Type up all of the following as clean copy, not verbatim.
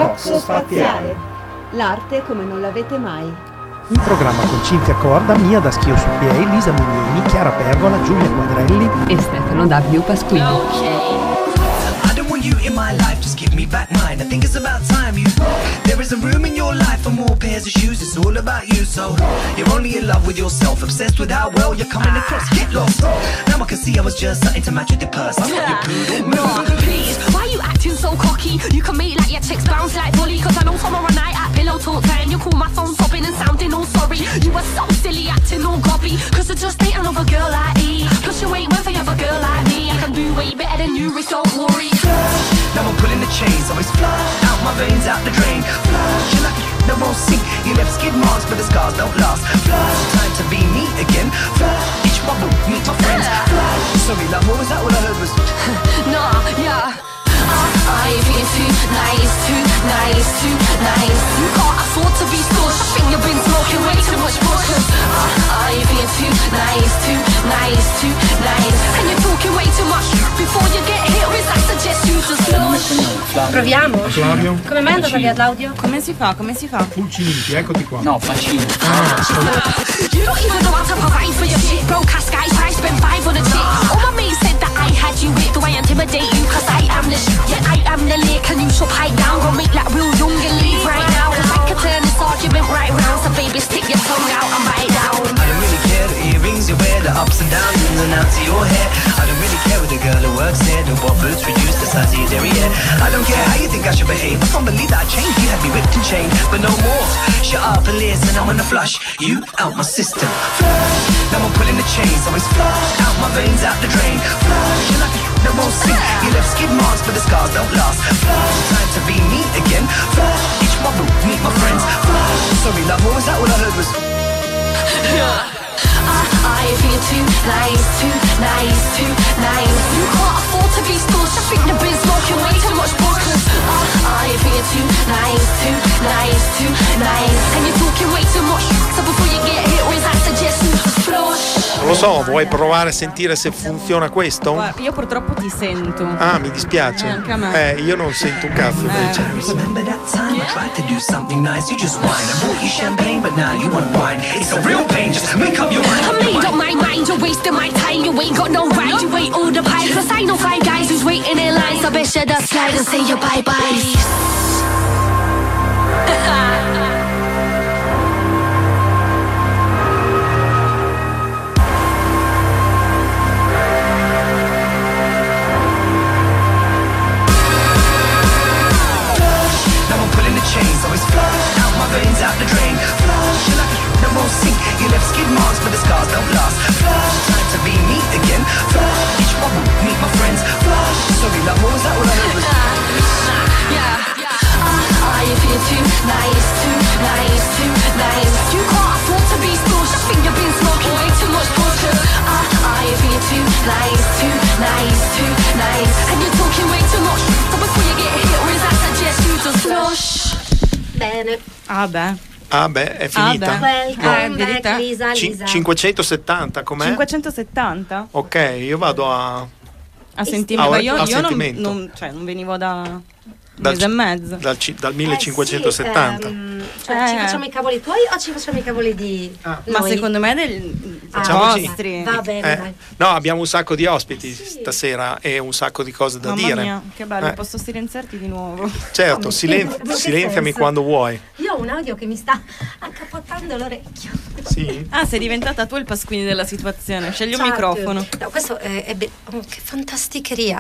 Oxo Spaziale. L'arte come non l'avete mai. Un programma con Cinzia Corda, Mia da Schio su Piei, Lisa Mugnini, Chiara Pergola, Giulia Quadrelli e Stefano W. Pasquini. You in my life, just give me back mine. I think it's about time you. There isn't room in your life for more pairs of shoes. It's all about you, so you're only in love with yourself, obsessed with how well you're coming across. Get lost. Now I can see I was just something to match with your purse. I'm not your poodle. No, please, why you acting so cocky? You can make like your chicks bounce like volley. Cause I know tomorrow night at pillow talk time you call my phone sobbing and sounding all sorry. You were so silly acting all gobby. Cause I just ain't another girl like me. Plus you ain't one for other girl like me. I can do way better than you, it's don't worry. Now I'm pulling the chains, always flush out my veins, out the drain. Flush, you're like that won't sink. You left skid marks, but the scars don't last. Flush, time to be me again. Flush, each bubble, meet my friends. Flush, sorry love, what was that? All I heard was nah, yeah. I've been too nice, too nice, too nice. You can't afford to be scorched. I think you've been smoking way too much bush. I've been too nice, too nice, too nice. And you're talking way too much. Before you get hit with, I suggest you to slow. Proviamo? Claudio? Come mai è andata via l'audio? Come si fa? Pulciniti, eccoti qua. No, facile. You don't even know how to provide for your shit. Broke ass guys, I spent 5 on a chick. All my mates said that I had you with. Do I intimidate you? Cause I am the shit. Yeah, I am the lick. And you should pipe down. Go make like real young and leave right now. Cause I could turn this argument right round. So baby, stick your tongue out and bite down. I don't really care the earrings you wear, the ups and downs in and out to your hair. I don't really care with the girl who works there, and what boots reduce the size of your derriere. I don't care how you think I should behave. I can't believe that I changed. You had me whipped and chained, but no more. Shut up and listen, I wanna flush you out my system. Flush, now I'm pulling the chains, always flush out my veins, out the drain. Flush, you're like that won't sink. You left skid marks, but the scars don't last. Flush, time to be me again. Flush, each bubble, meet my friends. Flush, sorry love, what was that? All I heard was I feel too nice, too nice, too nice. You can't afford to be scorched. I think the biz smoking way too much bush. I feel too nice, too nice, too nice. And you're talking way too much. So before you get hit with, I suggest you to flush. Non lo so, vuoi provare a sentire se funziona questo? Guarda, io purtroppo ti sento. Ah, mi dispiace. Anche a me. Io non sento un cazzo invece. remember that time I tried to do something nice. You just whine. I bought you champagne, but now you want wine. It's a real pain, just make up your mind. I made up my mind, you're wasting my time. You ain't got no right, you ain't all the pie. Cause I know 5 guys who's waiting in line. So best you just slide and say your bye-bye. Chains always flush out my veins, out the drain. Flush, you're like that won't sink. You left skid marks, but the scars don't last. Flush, time to be me again. Flush, each bubble, meet my friends. Flush, sorry love, what was that? All I heard was I feel too nice, too nice, too nice. You can't afford to be scorched. I think you've been smoking way too much bush. I feel too nice, too nice, too nice. And you're talking way too much. So before you get hit with, I suggest you to flush. Bene. Ah beh. Ah beh, è finita? Welcome vedi back, te? Lisa. 570, com'è? 570? Ok, io vado a sentire, a- ma a io sentimento. non venivo da un mese e mezzo. dal 1570. Cioè, ci facciamo i cavoli tuoi o ci facciamo i cavoli di Ma noi? secondo me Facciamoci. vostri. Va bene, dai. No, abbiamo un sacco di ospiti stasera e un sacco di cose da Mamma dire. mia, che bello, Eh. posso silenziarti di nuovo. Certo, In che silenziami senso? quando vuoi. Io ho un audio che mi sta accappottando l'orecchio. Sì? Ah, sei diventata tu il Pasquini della situazione. Scegli un Ciao a microfono. tutti. No, questo oh, che fantasticheria.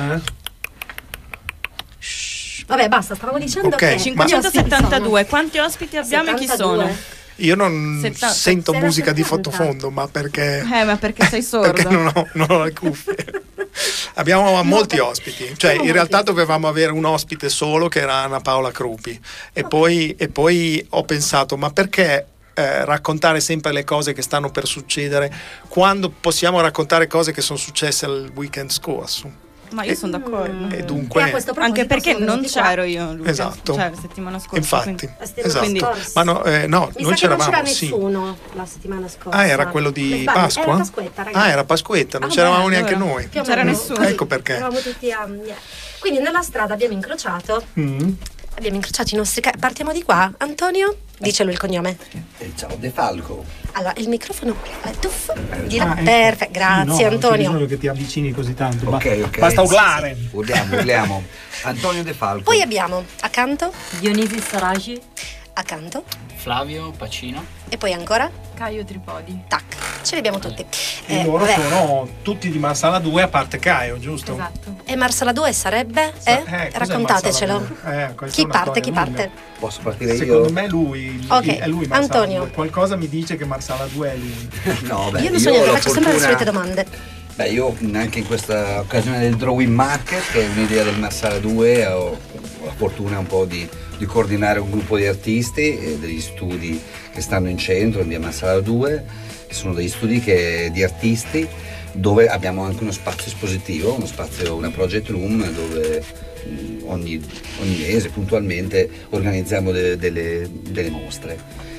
Vabbè, basta, stavamo dicendo Ok, che 572. Quanti ospiti abbiamo e chi 72. sono? Io non sento 0,70. musica di sottofondo, ma perché Ma perché sei sordo? perché non ho le cuffie. Abbiamo molti ospiti, cioè in realtà dovevamo avere un ospite solo che era Anna Paola Crupi e poi ho pensato ma perché raccontare sempre le cose che stanno per succedere quando possiamo raccontare cose che sono successe il weekend scorso. Ma io sono d'accordo. E E a dunque questo proposito Anche perché sono non venuti qua. c'ero io, Luca. Esatto. Cioè, la settimana scorsa. infatti Quindi- esatto. Quindi- Ma no, Mi noi sa che non c'eravamo c'era sì. nessuno la settimana scorsa. Ah, era quello di Mi sbaglio, Pasqua? Era Pasquetta, ragazzi. Ah, era Pasquetta, non Ah, c'eravamo beh, neanche allora. noi. Più o c'era meno. nessuno. Sì, Ecco perché. eravamo tutti a... Quindi nella strada abbiamo incrociato Abbiamo incrociato i nostri partiamo di qua. Antonio, dice lui il cognome. Ciao De Falco. Allora, il microfono di là. Perfetto, grazie No, Antonio. non c'è bisogno che ti avvicini così tanto. Ok. Basta urlare. Urliamo. Antonio De Falco. Poi abbiamo accanto, Dionisi Saragi, accanto, Flavio Pacino. e poi ancora, Caio Tripodi. tac, ce li abbiamo tutti. E loro vabbè. sono tutti di Marsala 2 a parte Caio, giusto? Esatto. E Marsala 2 sarebbe? Cos'è Raccontatecelo. Marsala 2? Questa Chi è una parte? storia Chi lunga. parte? Posso partire io? Secondo me lui, Ok, è lui Marsala Antonio. 2. Qualcosa mi dice che Marsala 2 è lui. No, beh, Io non so niente, ho la faccio sempre le fortuna- solite domande. Beh, io anche in questa occasione del Drawing Market, che è un'idea del Marsala 2, ho la fortuna un po' di coordinare un gruppo di artisti e degli studi che stanno in centro in via Marsala 2, che sono degli studi di artisti, dove abbiamo anche uno spazio espositivo, una project room dove ogni mese puntualmente organizziamo delle mostre.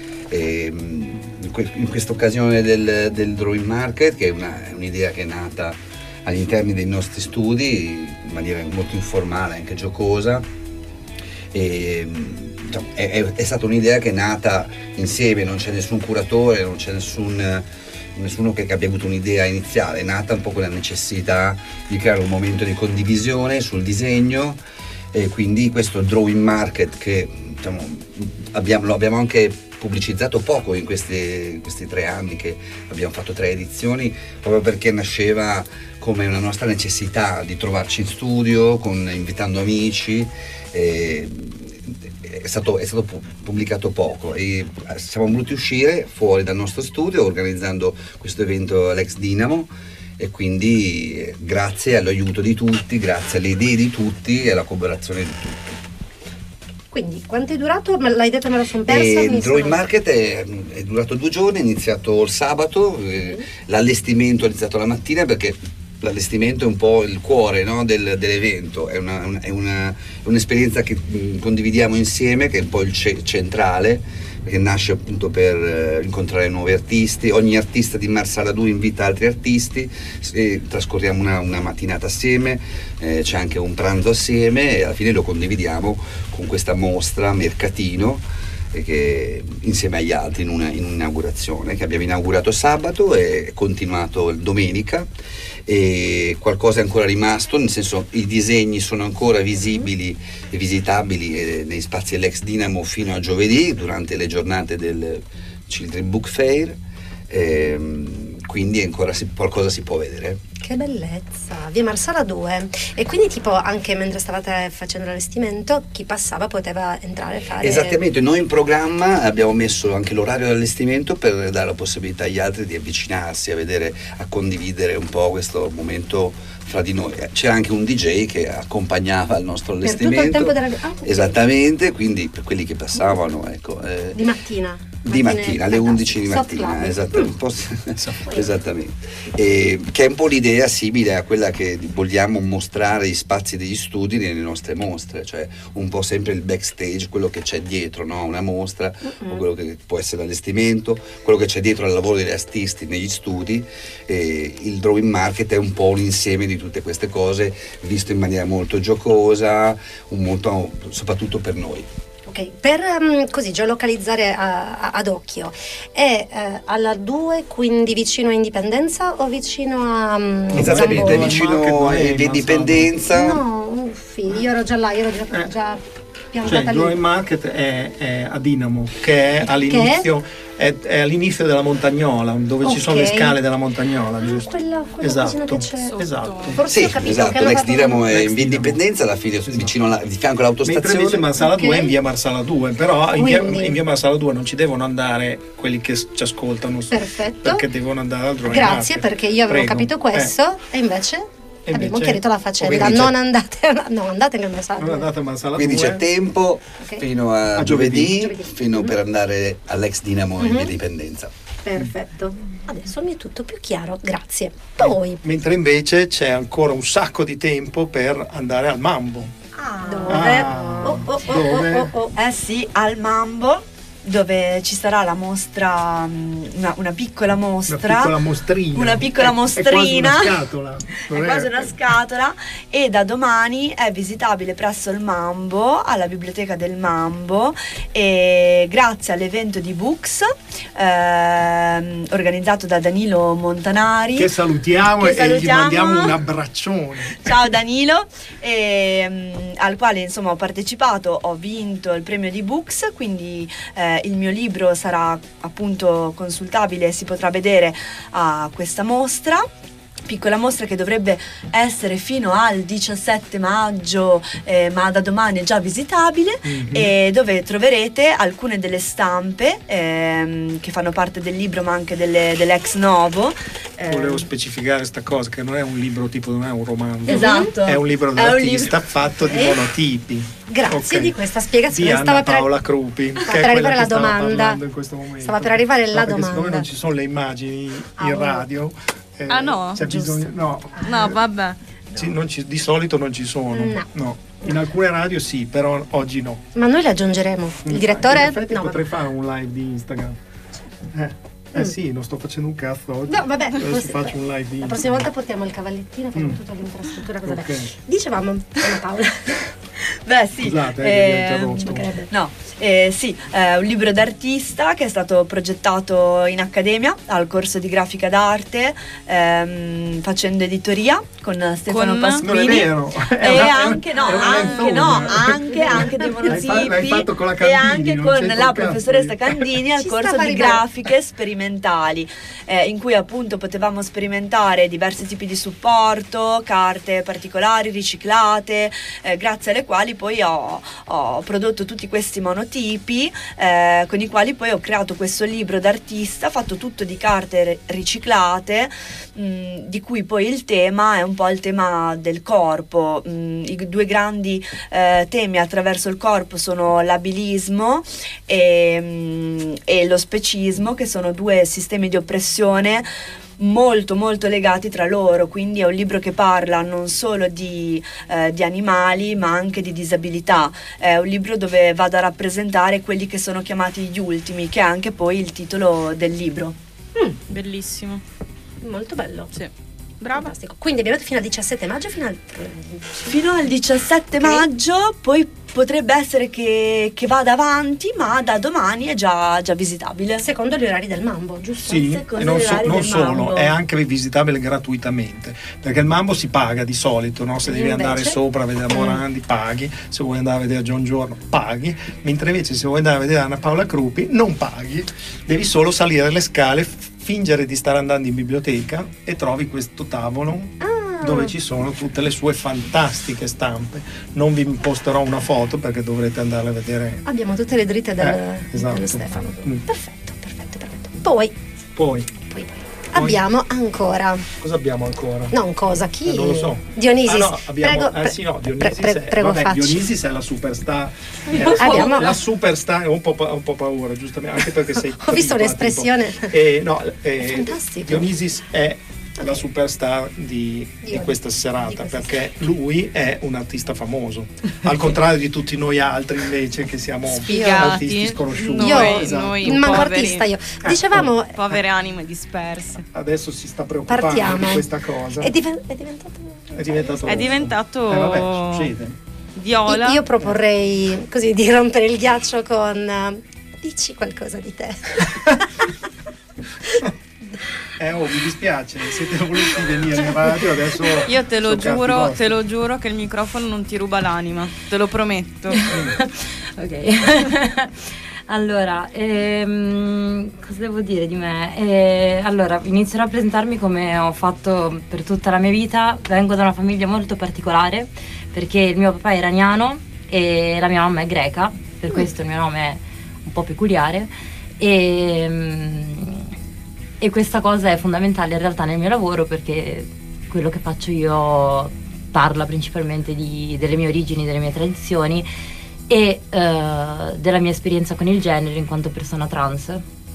In questa occasione del Drawing Market, che è un'idea che è nata all'interno dei nostri studi in maniera molto informale, anche giocosa, diciamo, è stata un'idea che è nata insieme, non c'è nessun curatore, non c'è nessuno che abbia avuto un'idea iniziale, è nata un po' con la necessità di creare un momento di condivisione sul disegno, e quindi questo Drawing Market che, diciamo, lo abbiamo anche pubblicizzato poco in questi 3 anni che abbiamo fatto 3 edizioni, proprio perché nasceva come una nostra necessità di trovarci in studio invitando amici. È stato pubblicato poco e siamo voluti uscire fuori dal nostro studio organizzando questo evento all'Ex Dinamo, e quindi grazie all'aiuto di tutti, grazie alle idee di tutti e alla collaborazione di tutti. Quindi, quanto è durato? L'hai detto, me lo sono persa. Il Drawing Market è durato 2 giorni, è iniziato il sabato, l'allestimento è iniziato la mattina, perché l'allestimento è un po' il cuore, no, dell'evento, è un'esperienza che condividiamo insieme, che è un po' il centrale, che nasce appunto per incontrare nuovi artisti. Ogni artista di Marsala 2 invita altri artisti e trascorriamo una mattinata assieme, c'è anche un pranzo assieme e alla fine lo condividiamo con questa mostra mercatino, che insieme agli altri in un'inaugurazione che abbiamo inaugurato sabato e continuato domenica, e qualcosa è ancora rimasto, nel senso i disegni sono ancora visibili e visitabili nei spazi dell'Ex Dinamo fino a giovedì durante le giornate del Children Book Fair, quindi ancora qualcosa si può vedere. Che bellezza, via Marsala 2. E quindi tipo anche mentre stavate facendo l'allestimento chi passava poteva entrare e fare... Esattamente, noi in programma abbiamo messo anche l'orario dell'allestimento per dare la possibilità agli altri di avvicinarsi, a condividere un po' questo momento fra di noi. C'era anche un DJ che accompagnava il nostro allestimento. Per tutto il tempo della... okay. Esattamente, quindi per quelli che passavano, ecco. Di mattina? Di mattina, alle 11 di mattina, esattamente. Che è un po' l'idea simile a quella che vogliamo mostrare gli spazi degli studi nelle nostre mostre, cioè un po' sempre il backstage, quello che c'è dietro, no? Una mostra, o quello che può essere l'allestimento, quello che c'è dietro al lavoro degli artisti negli studi. Il Drawing Market è un po' un insieme di tutte queste cose, visto in maniera molto giocosa, soprattutto per noi. Ok, per così geolocalizzare ad occhio, è alla 2, quindi vicino a Indipendenza o vicino a Esattamente, Zamboni? vicino a Indipendenza. No, uffi, io ero già là, già Cioè il Drawing Market è a Dinamo, che è all'inizio, è all'inizio della Montagnola, dove ci sono le scale della Montagnola, giusto? Quella esatto, che c'è. esatto. Forse Sì, ho capito esatto, che hanno l'ex fatto Dinamo è l'ex in via Dinamo. Indipendenza, alla fine vicino di fianco all'autostazione. Mentre invece Marsala 2 è in via Marsala 2, però in Quindi- via Marsala 2 non ci devono andare quelli che ci ascoltano, Perfetto. perché devono andare al Drawing Grazie, Market. perché io avevo Prego. capito questo e invece abbiamo chiarito la faccenda. Quindi c'è- Non andate nel messaggio. Non andate a Marsala Quindi 2. c'è tempo Ok. fino a giovedì. giovedì, fino per andare all'ex Dinamo in via Indipendenza. Perfetto. Adesso mi è tutto più chiaro, grazie. Poi Mentre invece c'è ancora un sacco di tempo per andare al Mambo. dove? Ah, dove? Eh sì, al Mambo dove ci sarà la mostra, una piccola mostra, una piccola mostrina, è quasi una scatola, è quasi una scatola, e da domani è visitabile presso il Mambo, alla biblioteca del Mambo, e grazie all'evento di Books organizzato da Danilo Montanari, che salutiamo e gli mandiamo un abbraccione. Ciao Danilo, al quale insomma ho partecipato, ho vinto il premio di Books, quindi il mio libro sarà appunto consultabile e si potrà vedere a questa mostra. Piccola mostra che dovrebbe essere fino al 17 maggio, ma da domani è già visitabile, e dove troverete alcune delle stampe che fanno parte del libro, ma anche dell'ex novo. Volevo specificare questa cosa, che non è un libro tipo, non è un romanzo, esatto, è un libro dell'artista fatto di monotipi. Grazie di questa spiegazione. Di Anna Paola Crupi, che per è arrivare quella alla che stava domanda. parlando in questo momento. Stava per arrivare la perché siccome domanda. non ci sono le immagini in radio, no? c'è bisogno, no, vabbè. Di solito non ci sono. No. In alcune radio sì, però oggi no. Ma noi le aggiungeremo. Il direttore? In effetti No, potrei fare un live di Instagram. Sì, non sto facendo un cazzo oggi. No, vabbè, adesso faccio un live di la prossima volta portiamo il cavallettino, facciamo tutta l'infrastruttura, cosa Okay. Dicevamo, Anna Paola. Beh sì, Scusate, vi ho interrotto. no, sì, un libro d'artista che è stato progettato in accademia al corso di grafica d'arte, facendo editoria con Stefano Pasquini. Non è vero. E anche dei monotipi, l'hai fatto con la e Candini, anche non con c'entra la un cazzo. professoressa Candini al Ci corso stava di arrivando. grafiche sperimentali, in cui appunto potevamo sperimentare diversi tipi di supporto, carte particolari riciclate, grazie alle quali poi ho prodotto tutti questi monotipi, con i quali poi ho creato questo libro d'artista fatto tutto di carte riciclate, di cui poi il tema è un po' il tema del corpo. I due grandi temi attraverso il corpo sono l'abilismo e lo specismo, che sono due sistemi di oppressione molto molto legati tra loro, quindi è un libro che parla non solo di animali ma anche di disabilità, è un libro dove vado a rappresentare quelli che sono chiamati gli ultimi, che è anche poi il titolo del libro. Bellissimo, Molto bello. sì, brava. Fantastico. Quindi abbiamo detto fino al 17 maggio, Fino al 17 maggio, poi potrebbe essere che vada avanti, ma da domani è già visitabile. secondo gli orari del Mambo, giusto? Sì, Secondo e non, gli orari non del solo, Mambo. è anche visitabile gratuitamente, perché il Mambo si paga di solito, no? Se devi andare sopra a vedere Morandi paghi, se vuoi andare a vedere John Giorno paghi, mentre invece se vuoi andare a vedere Anna Paola Crupi non paghi, devi solo salire le scale, fingere di stare andando in biblioteca e trovi questo tavolo dove ci sono tutte le sue fantastiche stampe. Non vi posterò una foto perché dovrete andare a vedere. Abbiamo tutte le dritte Esatto. dello Stefano. Perfetto. Poi abbiamo ancora. Cosa abbiamo ancora? Non cosa, chi? Non lo so. Dionisi. No, abbiamo, prego, sì, no, Dionisi prego, vabbè, facci. Dionisi è la superstar. Abbiamo- La superstar, ho un po' paura, giustamente, anche perché sei Ho visto un'espressione. Fantastico. Dionisi è la superstar di questa serata, perché lui è un artista famoso, al contrario di tutti noi altri invece che siamo artisti sconosciuti. Noi manco poveri. artista io. Dicevamo, povere anime disperse. Adesso si sta preoccupando partiamo. di questa cosa. È diventato È diventato vabbè, succede. viola. Io proporrei così di rompere il ghiaccio con dici qualcosa di te. Mi dispiace, siete voluti venire in radio, adesso Io te lo sono giuro che il microfono non ti ruba l'anima, te lo prometto. Ok. Allora, cosa devo dire di me? Allora, inizierò a presentarmi come ho fatto per tutta la mia vita. Vengo da una famiglia molto particolare perché il mio papà è iraniano e la mia mamma è greca, per questo il mio nome è un po' peculiare e questa cosa è fondamentale in realtà nel mio lavoro, perché quello che faccio io parla principalmente delle mie origini, delle mie tradizioni e della mia esperienza con il genere in quanto persona trans.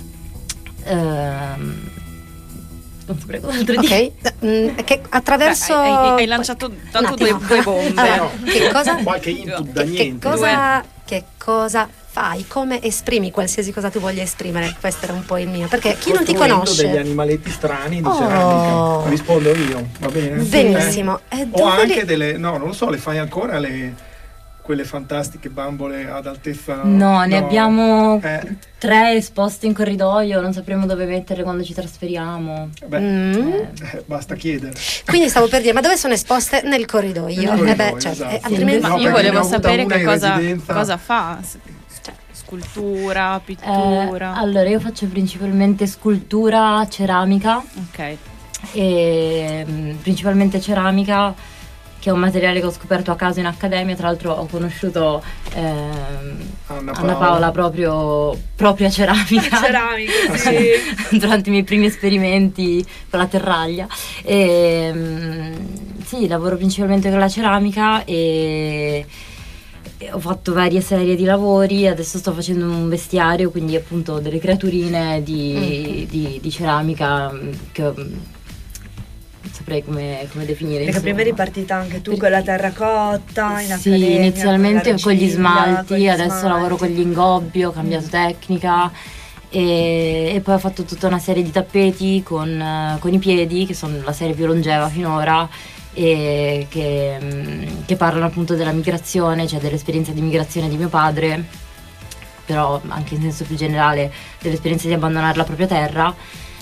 Non saprei cos'altro dire. Ok, che attraverso Hai lanciato tanto due bombe. Allora, che cosa? qualche input da niente. Che cosa fai, come esprimi qualsiasi cosa tu voglia esprimere. Questo era un po' il mio, perché chi non ti Costruendo conosce degli animaletti strani di ceramica. Rispondo io, va bene? benissimo. O anche delle, no, non lo so, le fai ancora quelle fantastiche bambole ad altezza? No, ne abbiamo 3 esposte in corridoio, non sapremo dove mettere quando ci trasferiamo. Basta chiedere. Quindi stavo per dire, ma dove sono esposte? Nel corridoio. Esatto. Altrimenti Ma io volevo sapere che cosa fa. Scultura, pittura. Allora, io faccio principalmente scultura, ceramica. Ok. E principalmente ceramica, che è un materiale che ho scoperto a caso in accademia. Tra l'altro ho conosciuto Anna Paola proprio ceramica. Ceramica, sì. Durante i miei primi esperimenti con la terraglia. E, sì, lavoro principalmente con la ceramica e ho fatto varie serie di lavori. Adesso sto facendo un bestiario, quindi appunto delle creaturine di ceramica che saprei come definire. Perché prima eri partita anche tu con la terracotta in sì, accademia, inizialmente con gli smalti, adesso smalti. lavoro con gli ingobbi, ho cambiato tecnica e poi ho fatto tutta una serie di tappeti con i piedi, che sono la serie più longeva finora, e che parlano appunto della migrazione, cioè dell'esperienza di migrazione di mio padre, però anche in senso più generale dell'esperienza di abbandonare la propria terra.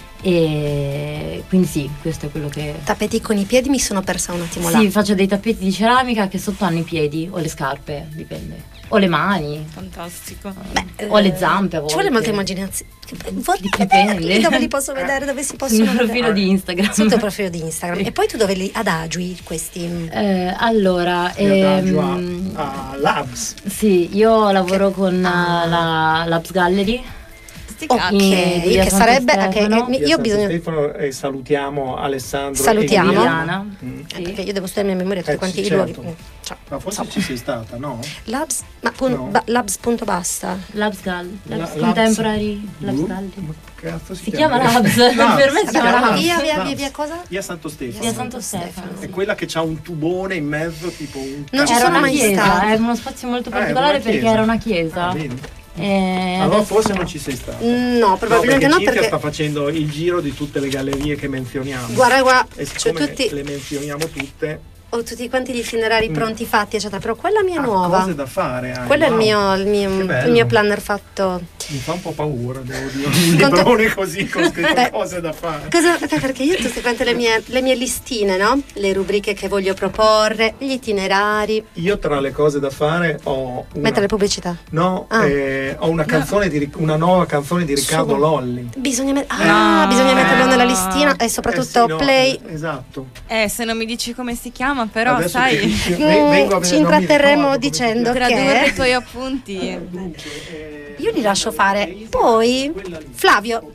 E quindi sì, questo è quello che... Tappeti con i piedi, mi sono persa un attimo là. Sì, faccio dei tappeti di ceramica che sotto hanno i piedi o le scarpe, dipende, o le mani. Fantastico. O le zampe a volte. Ci vuole molta immaginazione. Vorrei Dipende. vederli, dove li posso vedere, dove si possono Sul mio vedere. profilo di Instagram. Sotto il profilo di Instagram. E poi tu dove li adagi questi? Allora, a Labs. sì, io lavoro con la Labs Gallery. Ok, via che Santo sarebbe Stefano. io ho bisogno. Stefano, e salutiamo Alessandro. Salutiamo. E Liliana. Perché io devo stare a memoria tutti quanti i luoghi. Ciao. Ma forse ci sei stata, no? Labs, ma No. Labs punto basta. Labs Gallery. Labs- Contemporary Labs Gallery. Ma che cazzo Si chiama Labs. Labs. Per me si chiama Labs. Via cosa? Via Santo Stefano. Via Santo Stefano. È quella che c'ha un tubone in mezzo, tipo un Non ci Era sono una mai chiesa, stata. è uno spazio molto era particolare una perché chiesa. era una chiesa. Vedi? E Allora adesso- forse non ci sei stata. No, probabilmente no, no, Cinzia perché sta facendo il giro di tutte le gallerie che menzioniamo. guarda, E cioè siccome tutti le menzioniamo tutte, ho tutti quanti gli itinerari pronti fatti, eccetera, però quella mia nuova. cose da fare anche. Quello è Wow. il Che mio bello. planner fatto. Mi fa un po' paura, devo dire. Un librone così con scritto Beh, cose da fare. Perché io tutte quante le mie listine, no? Le rubriche che voglio proporre, gli itinerari. Io tra le cose da fare ho Mettere pubblicità. No, Ah. ho una canzone una nuova canzone di Riccardo Su. Lolli. Bisogna metterlo nella listina e soprattutto Sì, no, play. Esatto. Se non mi dici come si chiama, però Adesso sai, che vengo a Ci non mi intratterremo ricordo come dicendo tradurre i che tuoi appunti. io li lascio fare. Poi Flavio,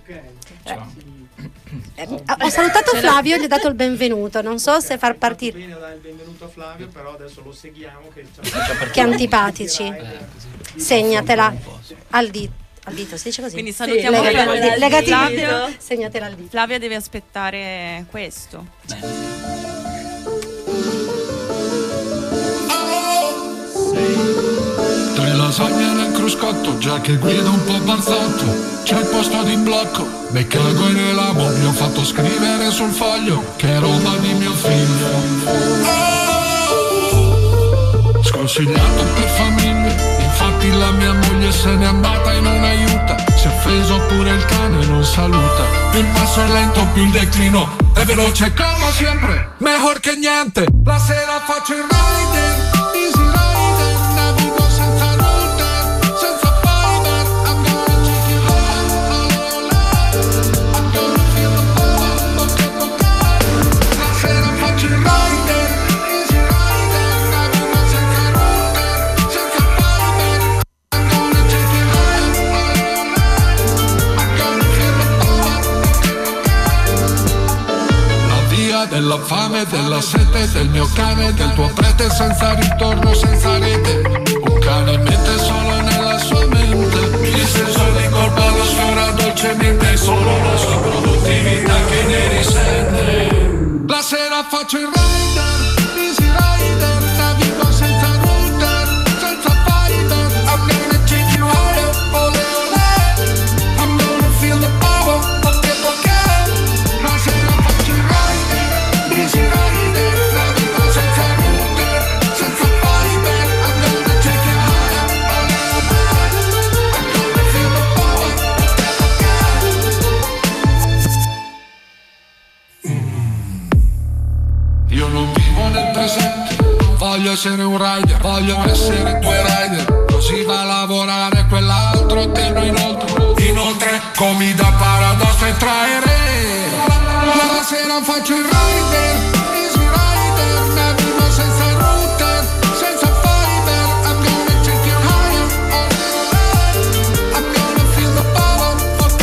ho salutato Flavio e gli ho dato il benvenuto. Non so se far partire. Bene dare il benvenuto a Flavio, però adesso lo seguiamo Che antipatici. Segnatela al dito. Al dito, si dice così? Quindi salutiamo legati Flavio. Segnatela al dito. Flavia deve aspettare questo. Tre lasagne nel cruscotto, già che guida un po' barzotto. C'è il posto di blocco, me cago e ne lavo. Mi ho fatto scrivere sul foglio che è roba di mio figlio. Sconsigliato per famiglie, infatti la mia moglie se n'è andata e non aiuta. Si è offeso pure il cane non saluta. Il passo è lento, più il declino è veloce come sempre, mejor che niente. La sera faccio il rider, easy rider, navigo senza router, senza fiber. I'm gonna take you home, I'm gonna feel the power. La sera faccio il rider, easy rider, navigo senza router, senza fiber. I'm gonna take you home, I'm gonna feel the power. La via della fame, della sete, del mio cane, del tuo prete senza ritorno, senza rete. Un cane mette solo nella sua mente, il senso di colpa lo sfiora dolcemente, solo la sua produttività che ne risente. La sera faccio il rider, easy rider, navigo senza router, senza fiber. I'm gonna take you higher. voglio essere un rider, voglio essere 2 rider. Così va a lavorare quell'altro te lo inoltre comi da paradosso e traere. La sera faccio il rider, easy rider, navino senza router, senza fiber. I'm gonna take you higher, I'm gonna feel the power,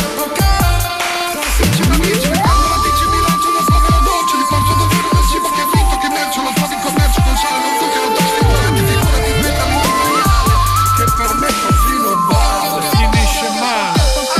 ok. Dici una bici, la dici mi lancio una foto alla dolce, li porto davvero nel cibo che vinto, che mercio, la trovo in commercio con sale, non zucchero, tosti, figurati, metà che per me così non va, finisce male.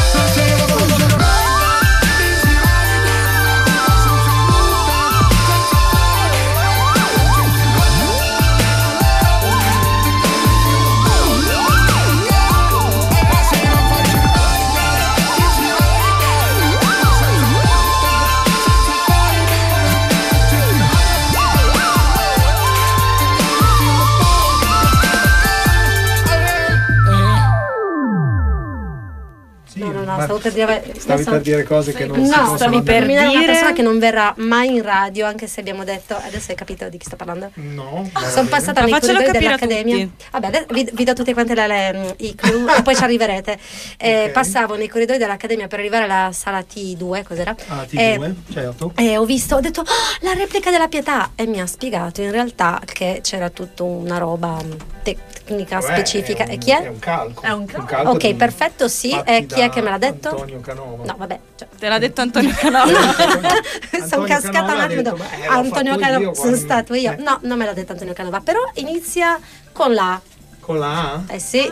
Stavi per dire cose che non si possono. No, stavi per dire una persona che non verrà mai in radio, anche se abbiamo detto. Adesso hai capito di chi sto parlando? No. Sono passata nei corridoi dell'Accademia. Vabbè, vi do tutte quante i clue e poi ci arriverete. Okay. Passavo nei corridoi dell'Accademia per arrivare alla sala T2, cos'era? T2, certo. E ho detto la replica della Pietà, e mi ha spiegato in realtà che c'era tutta una roba tecnica specifica. E chi è? È un calco. Ok, perfetto, sì. E chi è che me l'ha detto? Antonio Canova. No, vabbè. Te l'ha detto Antonio Canova. Sono cascata un attimo. Antonio Canova, sono stato io. No, non me l'ha detto Antonio Canova, però inizia con la A. Con la A? Eh sì,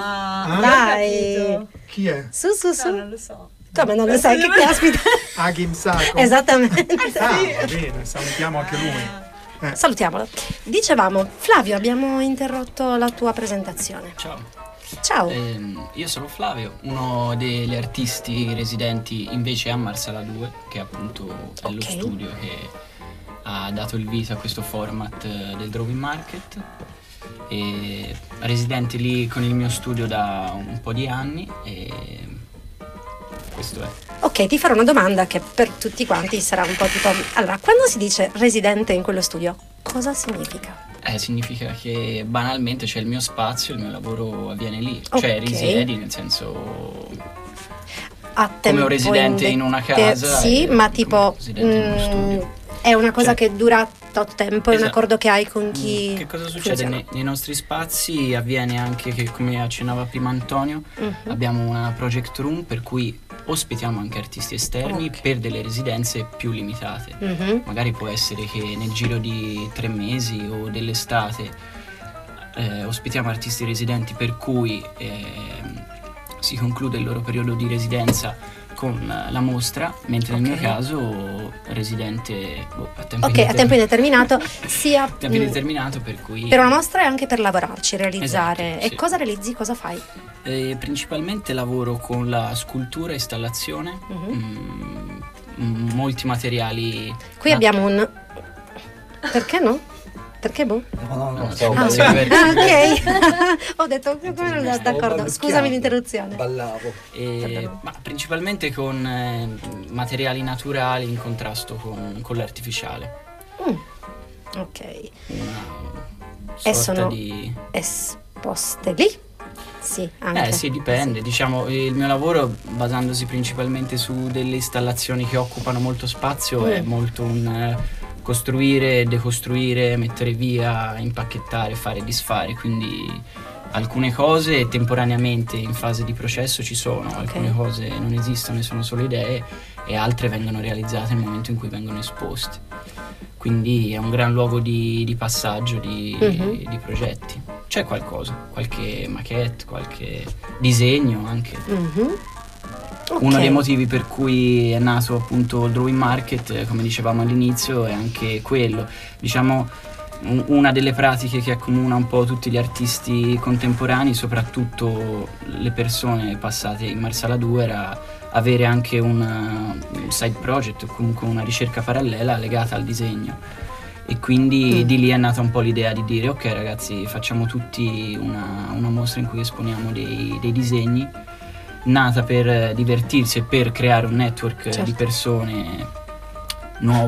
dai. Chi è? Su. No, non lo so. Come non lo sai? Che caspita. Agim Sacco. Esattamente. Va bene, salutiamo anche lui. Salutiamolo. Dicevamo, Flavio, abbiamo interrotto la tua presentazione. Ciao. Io sono Flavio, uno degli artisti residenti invece a Marsala 2, che appunto è lo studio che ha dato il vita a questo format del Drawing Market, e residente lì con il mio studio da un po' di anni, e questo è. Ok, ti farò una domanda che per tutti quanti sarà un po' tipo. Allora, quando si dice residente in quello studio, cosa significa? Significa che banalmente c'è il mio spazio, il mio lavoro avviene lì, cioè risiedi, nel senso come un residente in una casa. Sì, ma tipo è una cosa che dura tot tempo, è un accordo che hai con chi. Che cosa succede? Nei nostri spazi avviene anche che, come accennava prima Antonio, abbiamo una project room per cui ospitiamo anche artisti esterni per delle residenze più limitate. Magari può essere che nel giro di 3 mesi o dell'estate ospitiamo artisti residenti per cui si conclude il loro periodo di residenza con la mostra, mentre nel mio caso residente a tempo indeterminato sia a tempo indeterminato, per cui per una mostra e anche per lavorarci, realizzare. Esatto, e cosa realizzi, cosa fai? Principalmente lavoro con la scultura e installazione, molti materiali. Qui abbiamo un perché no? Perché boh? No, ok. Ho detto come non è d'accordo. Scusami l'interruzione. Ballavo. Ma principalmente con materiali naturali in contrasto con l'artificiale. Ok. E sono esposte lì? Sì, anche. Sì, dipende. Diciamo, il mio lavoro, basandosi principalmente su delle installazioni che occupano molto spazio, è molto un costruire, decostruire, mettere via, impacchettare, fare, disfare, quindi alcune cose temporaneamente in fase di processo ci sono, alcune cose non esistono e sono solo idee, e altre vengono realizzate nel momento in cui vengono esposte, quindi è un gran luogo di passaggio di progetti. C'è qualcosa, qualche maquette, qualche disegno anche. Uno dei motivi per cui è nato appunto il Drawing Market, come dicevamo all'inizio, è anche quello. Diciamo, una delle pratiche che accomuna un po' tutti gli artisti contemporanei, soprattutto le persone passate in Marsala 2, era avere anche un side project o comunque una ricerca parallela legata al disegno. E quindi di lì è nata un po' l'idea di dire: ok ragazzi, facciamo tutti una mostra in cui esponiamo dei disegni, nata per divertirsi e per creare un network di persone nuovo,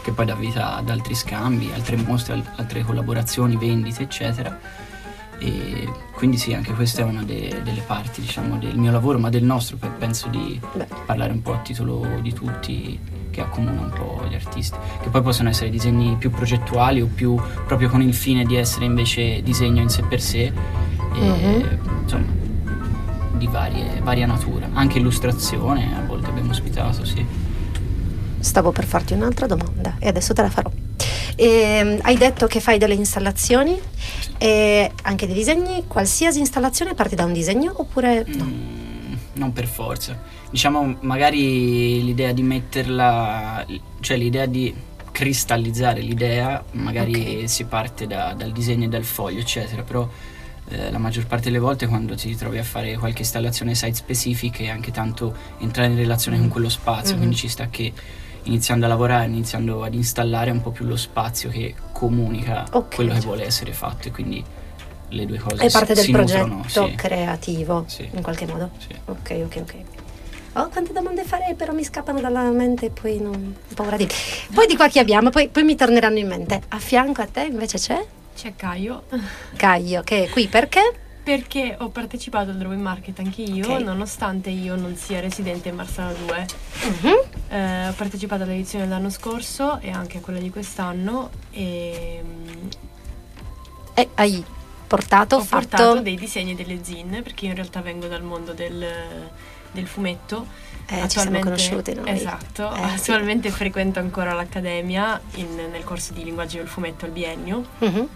che poi dà vita ad altri scambi, altre mostre, altre collaborazioni, vendite, eccetera. E quindi sì, anche questa è una delle parti, diciamo, del mio lavoro, ma del nostro, penso di parlare un po' a titolo di tutti, che accomuna un po' gli artisti, che poi possono essere disegni più progettuali o più proprio con il fine di essere invece disegno in sé per sé, e, insomma, di varia natura, anche illustrazione a volte abbiamo ospitato, sì. Stavo per farti un'altra domanda e adesso te la farò. Hai detto che fai delle installazioni e anche dei disegni. Qualsiasi installazione parte da un disegno oppure no? Non per forza, diciamo, magari l'idea di metterla, cioè l'idea di cristallizzare l'idea magari si parte dal disegno e dal foglio, eccetera, però la maggior parte delle volte quando ti ritrovi a fare qualche installazione site specific è anche tanto entrare in relazione con quello spazio, quindi ci sta che iniziando a lavorare, iniziando ad installare un po' più lo spazio che comunica quello che vuole essere fatto, e quindi le due cose è parte del progetto nutrono, creativo, in qualche modo. Ok. Quante domande farei, però mi scappano dalla mente e poi non ho paura di. Poi di qua chi abbiamo, poi mi torneranno in mente. A fianco a te invece c'è Caio, che è qui perché? Perché ho partecipato al Drawing Market anche io, nonostante io non sia residente in Marsala 2. Ho partecipato all'edizione dell'anno scorso e anche a quella di quest'anno e hai portato dei disegni e delle zine, perché io in realtà vengo dal mondo del fumetto. Ci siamo conosciuti noi. Esatto, attualmente frequento ancora l'accademia nel corso di linguaggio del fumetto al biennio.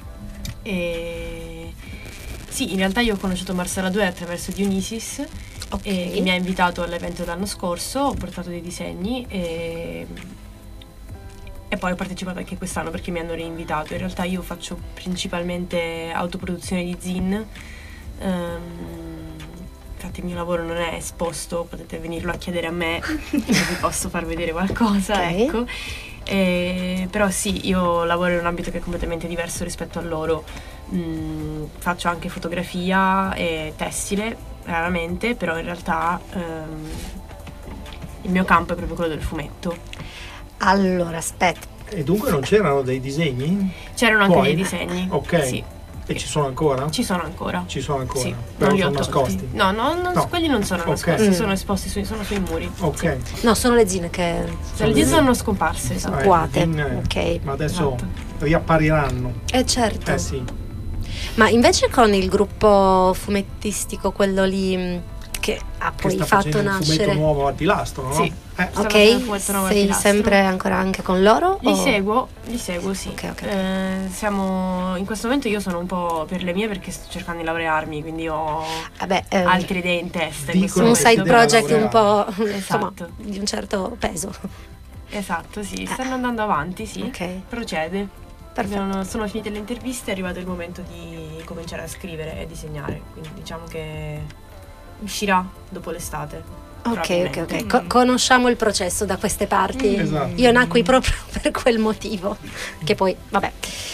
E sì, in realtà io ho conosciuto Marsala 2 attraverso Dionysis, che mi ha invitato all'evento dell'anno scorso, ho portato dei disegni e poi ho partecipato anche quest'anno perché mi hanno reinvitato. In realtà io faccio principalmente autoproduzione di zine, infatti il mio lavoro non è esposto, potete venirlo a chiedere a me, vi posso far vedere qualcosa, ecco. Però sì, io lavoro in un ambito che è completamente diverso rispetto a loro. Faccio anche fotografia e tessile raramente, però in realtà il mio campo è proprio quello del fumetto. Allora aspetta, e dunque non c'erano dei disegni? C'erano anche dei disegni, ok, sì. E ci sono ancora? Ci sono ancora, sì. Però non sono nascosti? No, quelli non sono nascosti, sono esposti sono sui muri. Ok. No, sono le zine che le zine sono scomparse, sono guate. Ma adesso riappariranno. Certo. Sì. Ma invece con il gruppo fumettistico, quello lì che ha poi fatto nascere il fumetto nuovo al pilastro, no? Sì. Sei sempre ancora anche con loro? Li seguo, sì. Okay. Siamo in questo momento, io sono un po' per le mie perché sto cercando di laurearmi, quindi ho altre idee in testa. Un side project un po' insomma, di un certo peso. Esatto, sì, stanno andando avanti, sì. Procede. Sono finite le interviste, è arrivato il momento di cominciare a scrivere e disegnare, quindi diciamo che uscirà dopo l'estate. Ok. Conosciamo il processo da queste parti. Esatto. Io nacqui proprio per quel motivo. Che poi, vabbè.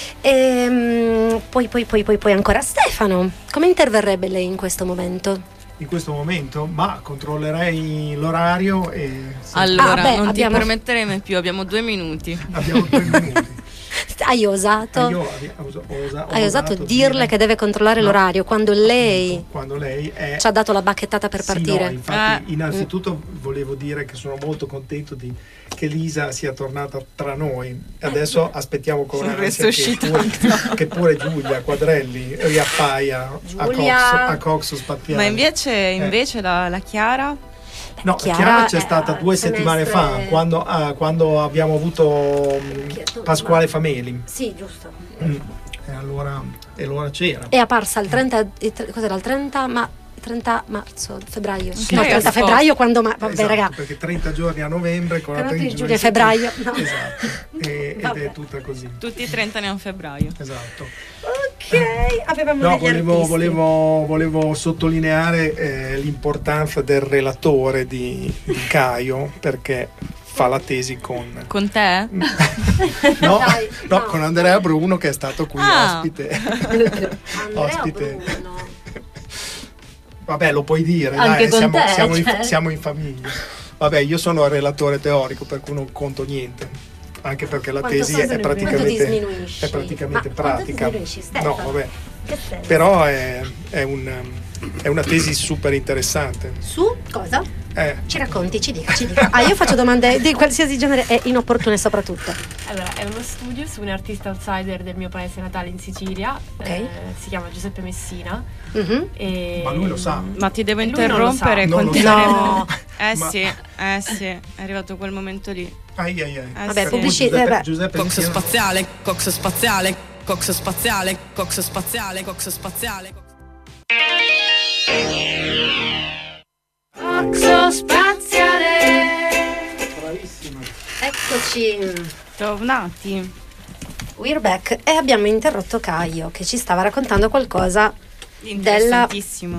Poi ancora Stefano. Come interverrebbe lei in questo momento? In questo momento? Ma controllerei l'orario e... Allora, non ti permetterei mai più, abbiamo 2 minuti. Abbiamo 2 minuti. Hai osato? Hai osato dirle che deve controllare l'orario quando lei ci ha dato la bacchettata per partire. No, infatti, innanzitutto volevo dire che sono molto contento che Lisa sia tornata tra noi. Adesso aspettiamo con ansia che pure Giulia Quadrelli riappaia a Coxo Spattiano. Ma invece la Chiara? No, Chiara c'è stata 2 settimane fa, quando abbiamo avuto Pasquale Fameli. Sì, giusto. E allora c'era. È apparsa il 30, cos'era il 30 marzo, febbraio. Sì, no, 30 febbraio quando vabbè, esatto, raga. Perché 30 giorni a novembre con la 30 giugno e febbraio. No. Esatto. Ed è tutta così. Tutti i 30 a febbraio. Esatto. Ok, avevamo volevo sottolineare l'importanza del relatore di Caio, perché fa la tesi con te? No, con Andrea Bruno, che è stato qui ospite. Bruno. Vabbè, lo puoi dire, anche dai, con siamo in famiglia. Vabbè, io sono il relatore teorico, per cui non conto niente. anche perché la Quanto tesi è praticamente pratica. No, vabbè. Però è una tesi super interessante. Su cosa? Ci racconti, ci dica. Io faccio domande di qualsiasi genere e inopportune soprattutto. Allora, è uno studio su un artista outsider del mio paese natale in Sicilia, si chiama Giuseppe Messina. Ma lui lo sa. Ma ti devo interrompere, continueremo. Sì, è arrivato quel momento lì. Vabbè, pubblicità. Giuseppe Cox spaziale, cox spaziale, cox spaziale, cox spaziale, cox spaziale. Cox spaziale. Bravissima. Eccoci. Tornati. We're back e abbiamo interrotto Caio che ci stava raccontando qualcosa interessantissimo.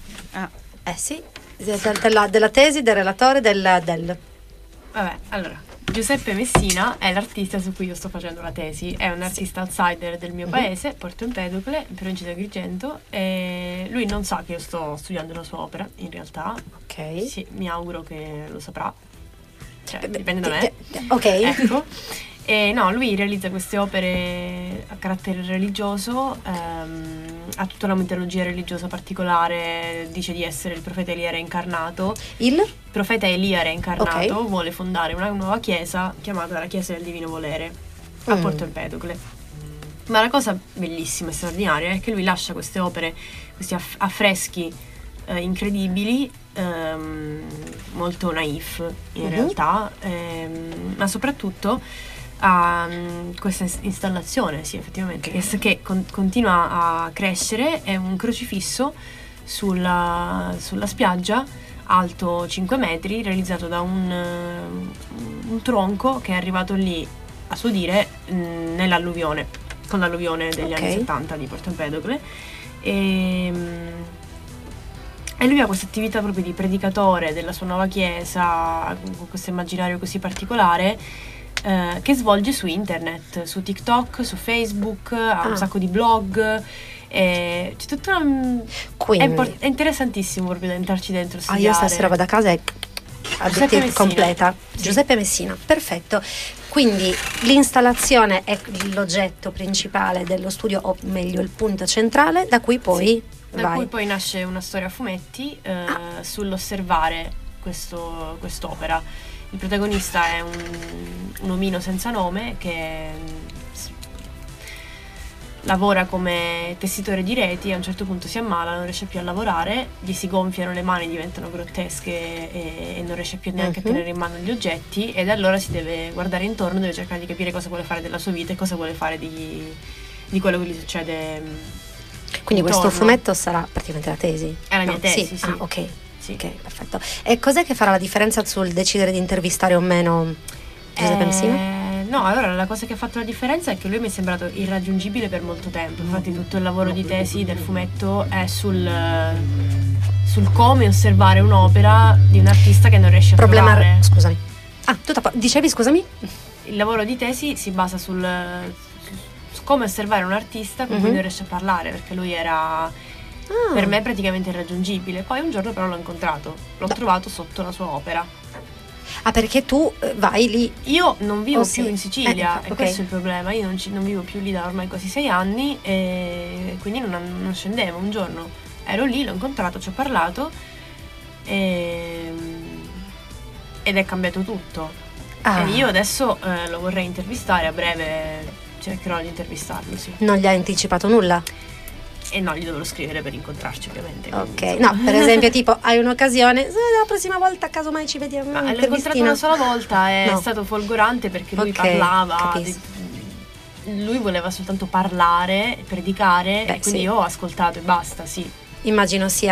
Della tesi, del relatore, del. Vabbè, allora, Giuseppe Messina è l'artista su cui io sto facendo la tesi, è un artista outsider del mio paese, Porto Empedocle, in provincia di Agrigento, e lui non sa che io sto studiando la sua opera, in realtà. Ok. Sì, mi auguro che lo saprà. Cioè, dipende da me. Ok. Ecco. E no, lui realizza queste opere a carattere religioso, ha tutta una mitologia religiosa particolare, dice di essere il profeta Elia reincarnato. Il profeta Elia reincarnato vuole fondare una nuova chiesa chiamata la Chiesa del Divino Volere a Porto Empedocle. Ma la cosa bellissima e straordinaria è che lui lascia queste opere, questi affreschi incredibili, molto naif in realtà, ma soprattutto a questa installazione, sì, effettivamente, che continua a crescere. È un crocifisso sulla spiaggia alto 5 metri, realizzato da un tronco che è arrivato lì, a suo dire, nell'alluvione, con l'alluvione degli anni 70 di Porto Empedocle. E lui ha questa attività proprio di predicatore della sua nuova chiesa, con questo immaginario così particolare, che svolge su internet, su TikTok, su Facebook, ha un sacco di blog. C'è tutta è interessantissimo proprio da entrarci dentro, studiare. Io stasera vado a casa e completa. Sì. Giuseppe Messina, perfetto. Quindi l'installazione è l'oggetto principale dello studio, o meglio il punto centrale, da cui poi da cui poi nasce una storia a fumetti sull'osservare quest'opera. Il protagonista è un omino senza nome che lavora come tessitore di reti. A un certo punto si ammala, non riesce più a lavorare, gli si gonfiano le mani, diventano grottesche e non riesce più neanche a tenere in mano gli oggetti, ed allora si deve guardare intorno, deve cercare di capire cosa vuole fare della sua vita e cosa vuole fare di quello che gli succede. Quindi questo fumetto sarà praticamente la tesi? È la mia tesi, sì. Ok. Ok, perfetto. E cos'è che farà la differenza sul decidere di intervistare o meno Giuseppe Messina? No, allora la cosa che ha fatto la differenza è che lui mi è sembrato irraggiungibile per molto tempo. Infatti tutto il lavoro di tesi del fumetto è sul come osservare un'opera di un artista che non riesce a trovare. Scusami. Dicevi, scusami? Il lavoro di tesi si basa su come osservare un artista con cui non riesce a parlare, perché lui era per me praticamente irraggiungibile. Poi un giorno però l'ho incontrato, l'ho trovato sotto la sua opera. Perché tu vai lì? Io non vivo più in Sicilia, e questo è il problema. Io non vivo più lì da ormai quasi 6 anni, e quindi non scendevo. Un giorno ero lì, l'ho incontrato, ci ho parlato ed è cambiato tutto. E io adesso lo vorrei intervistare, a breve cercherò di intervistarlo, sì. Non gli hai anticipato nulla? E no, gli dovrò scrivere per incontrarci, ovviamente. Ok, no, per esempio, tipo, hai un'occasione, la prossima volta casomai ci vediamo. L'ho incontrato una sola volta, è stato folgorante perché lui parlava, lui voleva soltanto parlare, predicare, e quindi io ho ascoltato e basta, sì. Immagino sia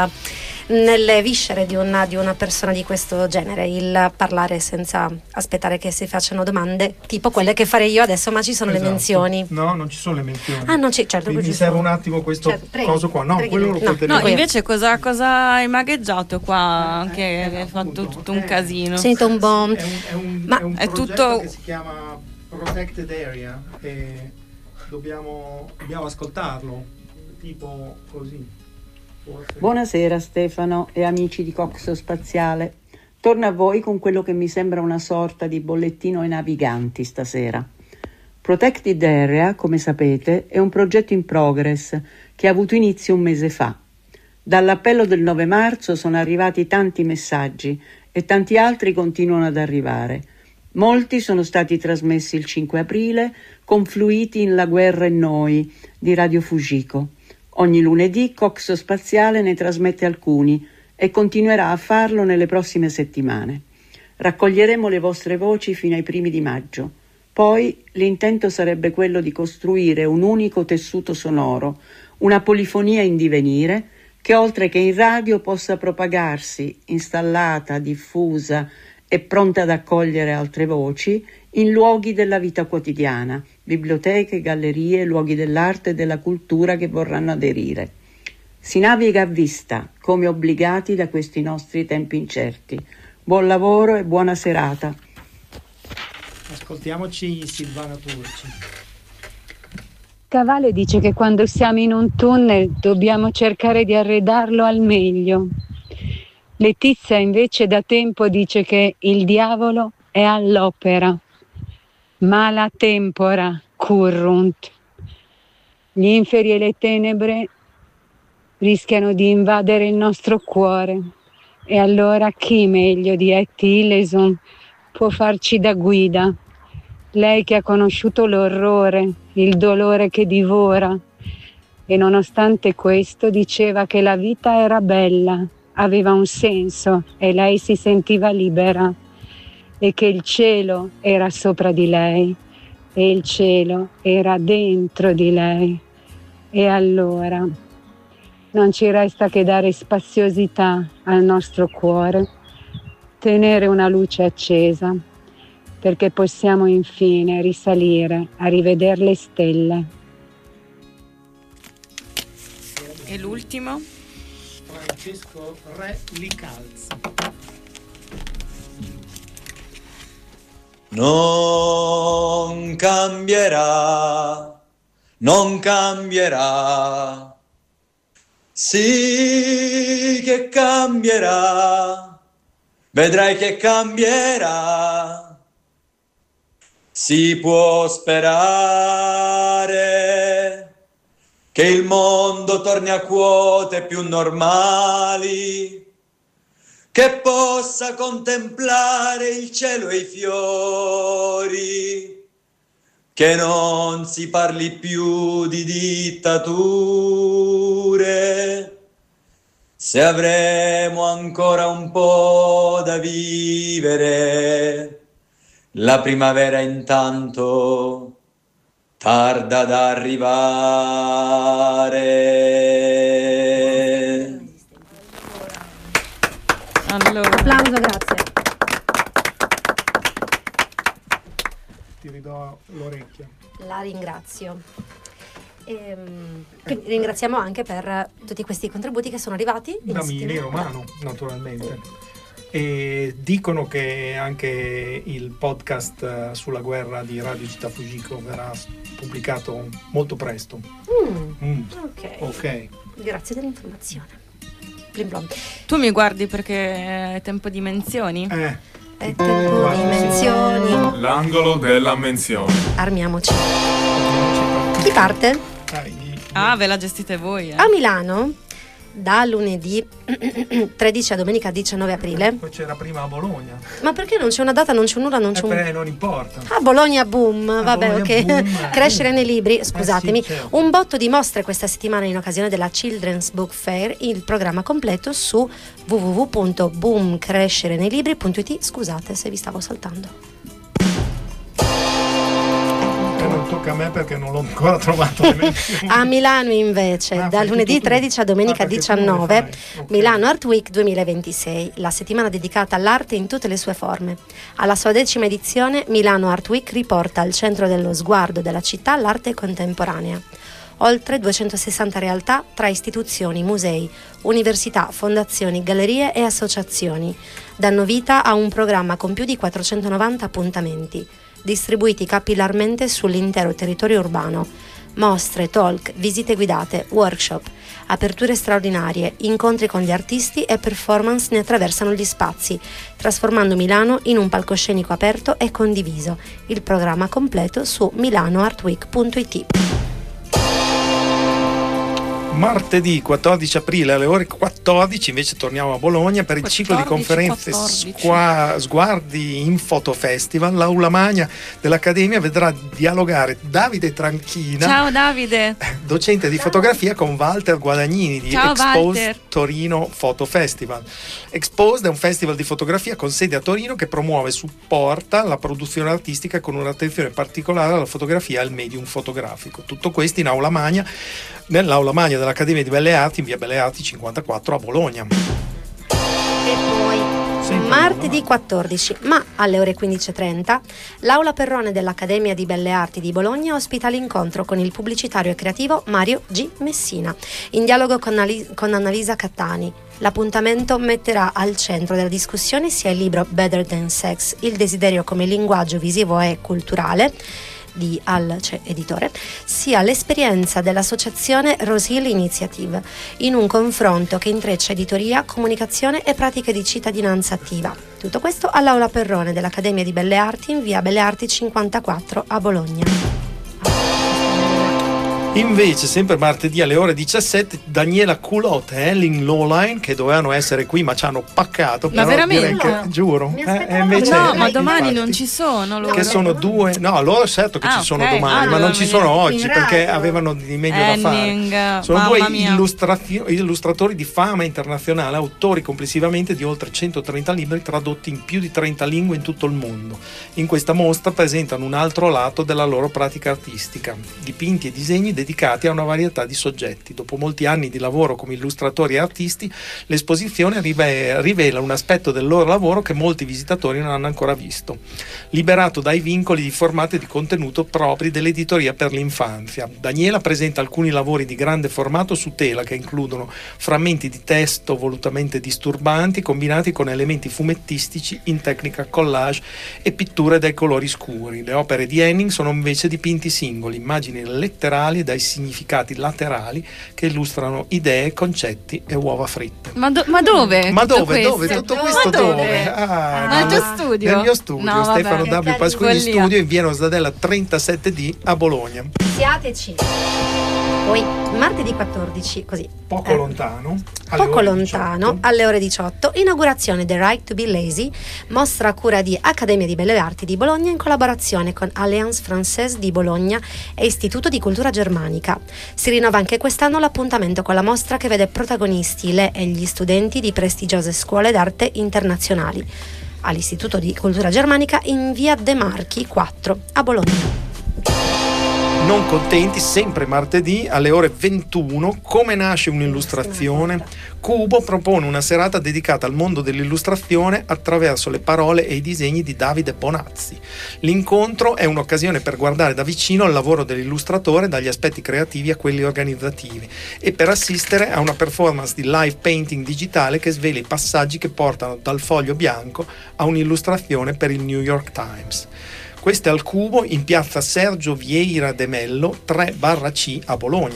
nelle viscere di una persona di questo genere il parlare senza aspettare che si facciano domande tipo quelle che farei io adesso, ma ci sono le menzioni. No, non ci sono le menzioni. No, certo. Mi serve un attimo questo coso qua. No, quello lo puoi tenere. No, invece cosa hai magheggiato qua? Anche hai fatto tutto un casino. Sento un po'. È un è tutto che si chiama Protected Area e dobbiamo ascoltarlo, tipo così. Buonasera Stefano e amici di Cox Spaziale. torno a voi con quello che mi sembra una sorta di bollettino ai naviganti stasera. Protected Area, come sapete, è un progetto in progress che ha avuto inizio un mese fa. Dall'appello del 9 marzo sono arrivati tanti messaggi e tanti altri continuano ad arrivare. Molti sono stati trasmessi il 5 aprile, confluiti in La guerra e noi di Radio Fujiko. Ogni lunedì Cox Spaziale ne trasmette alcuni e continuerà a farlo nelle prossime settimane. Raccoglieremo le vostre voci fino ai primi di maggio. Poi l'intento sarebbe quello di costruire un unico tessuto sonoro, una polifonia in divenire, che oltre che in radio possa propagarsi, installata, diffusa e pronta ad accogliere altre voci, in luoghi della vita quotidiana, biblioteche, gallerie, luoghi dell'arte e della cultura che vorranno aderire. Si naviga a vista, come obbligati da questi nostri tempi incerti. Buon lavoro e buona serata. Ascoltiamoci Silvana Turci. Cavale dice che quando siamo in un tunnel dobbiamo cercare di arredarlo al meglio. Letizia invece da tempo dice che il diavolo è all'opera. Mala tempora currunt. Gli inferi e le tenebre rischiano di invadere il nostro cuore. E allora chi meglio di Etty Hillesum può farci da guida? Lei che ha conosciuto l'orrore, il dolore che divora, e nonostante questo diceva che la vita era bella, aveva un senso e lei si sentiva libera, e che il cielo era sopra di lei e il cielo era dentro di lei. E allora non ci resta che dare spaziosità al nostro cuore, tenere una luce accesa, perché possiamo infine risalire a rivedere le stelle. E l'ultimo? Francesco Re Licalzi. Non cambierà, non cambierà, sì che cambierà, vedrai che cambierà. Si può sperare che il mondo torni a quote più normali, che possa contemplare il cielo e i fiori, che non si parli più di dittature, se avremo ancora un po' da vivere. La primavera intanto tarda ad arrivare. Allora. Applauso, grazie. Ti ridò l'orecchio. La ringrazio. Quindi ringraziamo anche per tutti questi contributi che sono arrivati Da Mili Romano, naturalmente. E dicono che anche il podcast sulla guerra di Radio Città Fujiko verrà pubblicato molto presto. Ok. Grazie dell'informazione. Plim plom. Tu mi guardi perché è tempo di menzioni? È tempo di menzioni. L'angolo della menzione. Armiamoci. Chi parte? Ah, ve la gestite voi. A Milano, da lunedì 13 a domenica 19 aprile. Poi c'era prima a Bologna. Ma perché non c'è una data, non c'è nulla, non c'è un... non importa. Ah, Bologna boom, vabbè, Bologna ok. boom. Crescere nei libri, scusatemi. Sì, certo. Un botto di mostre questa settimana in occasione della Children's Book Fair. Il programma completo su www.boomcrescereneilibri.it. Scusate se vi stavo saltando. Non tocca a me perché non l'ho ancora trovato. A Milano invece, da lunedì 13 a domenica 19, Okay. Milano Art Week 2026, la settimana dedicata all'arte in tutte le sue forme. Alla sua 10ª edizione, Milano Art Week riporta al centro dello sguardo della città l'arte contemporanea. Oltre 260 realtà tra istituzioni, musei, università, fondazioni, gallerie e associazioni danno vita a un programma con più di 490 appuntamenti, distribuiti capillarmente sull'intero territorio urbano, Mostre, talk, visite guidate, workshop, aperture straordinarie, incontri con gli artisti e performance ne attraversano gli spazi, trasformando Milano in un palcoscenico aperto e condiviso. Il programma completo su milanoartweek.it. Martedì 14 aprile alle ore 14 invece torniamo a Bologna per il ciclo di conferenze Sguardi in Fotofestival. L'Aula Magna dell'Accademia vedrà dialogare Davide Tranchina, ciao Davide, docente di fotografia, con Walter Guadagnini di ciao, Expose Walter. Torino Photo Festival. Exposed è un festival di fotografia con sede a Torino che promuove e supporta la produzione artistica con un'attenzione particolare alla fotografia e al medium fotografico. Tutto questo in Aula Magna, nell'Aula Magna dell'Accademia di Belle Arti in via Belle Arti 54 a Bologna. E poi martedì 14, ma alle ore 15.30, l'Aula Perrone dell'Accademia di Belle Arti di Bologna ospita l'incontro con il pubblicitario e creativo Mario G. Messina, in dialogo con Annalisa Cattani. L'appuntamento metterà al centro della discussione sia il libro Better Than Sex, il desiderio come linguaggio visivo e culturale, di Alce Editore, sia l'esperienza dell'associazione Rose Hill Initiative, in un confronto che intreccia editoria, comunicazione e pratiche di cittadinanza attiva. Tutto questo all'Aula Perrone dell'Accademia di Belle Arti in via Belle Arti 54 a Bologna. Invece, sempre martedì alle ore 17, Daniela Culotte e Ellen Lowline, che dovevano essere qui ma ci hanno paccato. Ma veramente? Che, giuro. Invece, no, ma domani infatti, non ci sono loro. Che sono due, no, loro certo che ci sono domani, ma non ci sono oggi perché avevano di meglio da fare. Sono due illustratori di fama internazionale, autori complessivamente di oltre 130 libri tradotti in più di 30 lingue in tutto il mondo. In questa mostra presentano un altro lato della loro pratica artistica, dipinti e disegni dedicati a una varietà di soggetti. Dopo molti anni di lavoro come illustratori e artisti, l'esposizione rivela un aspetto del loro lavoro che molti visitatori non hanno ancora visto, liberato dai vincoli di formato e di contenuto propri dell'editoria per l'infanzia. Daniela presenta alcuni lavori di grande formato su tela che includono frammenti di testo volutamente disturbanti combinati con elementi fumettistici in tecnica collage e pitture dai colori scuri. Le opere di Henning sono invece dipinti singoli, immagini letterali e dai significati laterali che illustrano idee, concetti e uova fritte. Ma dove? Ma dove? Tutto questo dove? Nel tuo studio? Nel mio studio, no, Stefano W. Pasquini Studio in via Osdadella 37D a Bologna. Siateci. Poi martedì 14, così poco lontano alle ore 18, inaugurazione The Right to Be Lazy, mostra a cura di Accademia di Belle Arti di Bologna in collaborazione con Alliance Française di Bologna e Istituto di Cultura Germanica. Si rinnova anche quest'anno l'appuntamento con la mostra che vede protagonisti le e gli studenti di prestigiose scuole d'arte internazionali all'Istituto di Cultura Germanica in via De Marchi 4 a Bologna. Non contenti, sempre martedì alle ore 21, come nasce un'illustrazione? Cubo propone una serata dedicata al mondo dell'illustrazione attraverso le parole e i disegni di Davide Bonazzi. L'incontro è un'occasione per guardare da vicino il lavoro dell'illustratore, dagli aspetti creativi a quelli organizzativi, e per assistere a una performance di live painting digitale che svela i passaggi che portano dal foglio bianco a un'illustrazione per il New York Times. Questo è al Cubo in piazza Sergio Vieira de Mello 3/C a Bologna.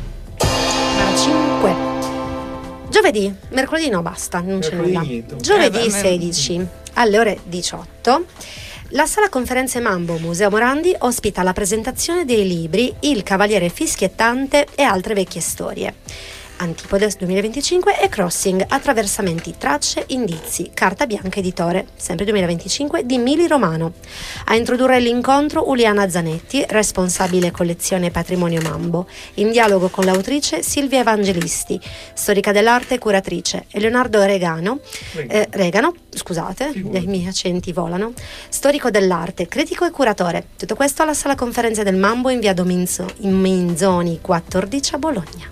5. Giovedì, mercoledì no, basta, non c'è nulla. Giovedì 16 alle ore 18. La sala conferenze Mambo Museo Morandi ospita la presentazione dei libri Il Cavaliere Fischiettante e altre vecchie storie, Antipodes 2025 e Crossing, attraversamenti, tracce, indizi, carta bianca editore, sempre 2025, di Mili Romano. A introdurre l'incontro Uliana Zanetti, responsabile collezione Patrimonio Mambo, in dialogo con l'autrice Silvia Evangelisti, storica dell'arte e curatrice, e Leonardo Regano, i miei accenti volano, storico dell'arte, critico e curatore. Tutto questo alla sala conferenze del Mambo in via Dominzoni 14 a Bologna.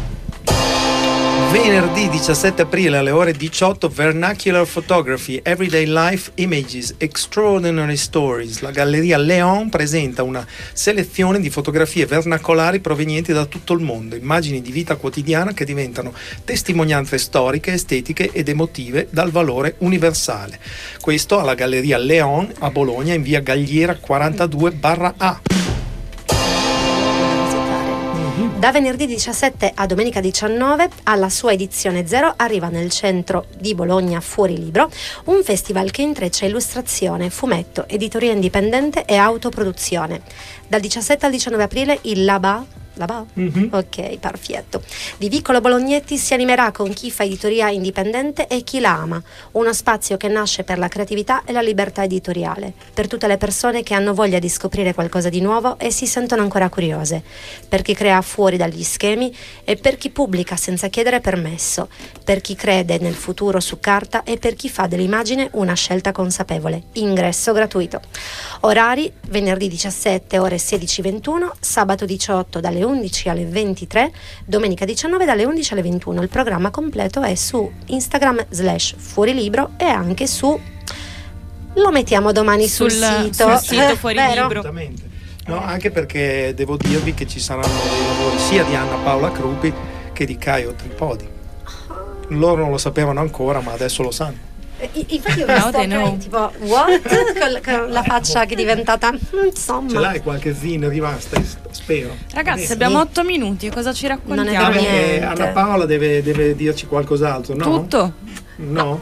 Venerdì 17 aprile alle ore 18, Vernacular Photography, Everyday Life Images, Extraordinary Stories. La Galleria Leon presenta una selezione di fotografie vernacolari provenienti da tutto il mondo, immagini di vita quotidiana che diventano testimonianze storiche, estetiche ed emotive dal valore universale. Questo alla Galleria Leon a Bologna in via Galliera 42/A. Da venerdì 17 a domenica 19, alla sua edizione 0, arriva nel centro di Bologna Fuori Libro, un festival che intreccia illustrazione, fumetto, editoria indipendente e autoproduzione. Dal 17 al 19 aprile il Labà? Mm-hmm. Ok, perfetto. Di Vicolo Bolognetti si animerà con chi fa editoria indipendente e chi la ama, uno spazio che nasce per la creatività e la libertà editoriale, per tutte le persone che hanno voglia di scoprire qualcosa di nuovo e si sentono ancora curiose, per chi crea fuori dagli schemi e per chi pubblica senza chiedere permesso, per chi crede nel futuro su carta e per chi fa dell'immagine una scelta consapevole. Ingresso gratuito. Orari: venerdì 17 ore 16-21, sabato 18 dalle 11 alle 23, domenica 19 dalle 11 alle 21. Il programma completo è su Instagram /fuorilibro e anche su, lo mettiamo domani sul sito Fuori Libro. No, anche perché devo dirvi che ci saranno dei lavori sia di Anna Paola Crupi che di Caio Tripodi. Loro non lo sapevano ancora, ma adesso lo sanno. Infatti ho visto tipo what? con la faccia che è diventata insomma. Ce l'hai qualche zin rimasta, spero. Ragazzi, abbiamo 8 minuti, cosa ci raccontiamo? Non è vero niente. Anna Paola deve dirci qualcos'altro, no? Tutto? No,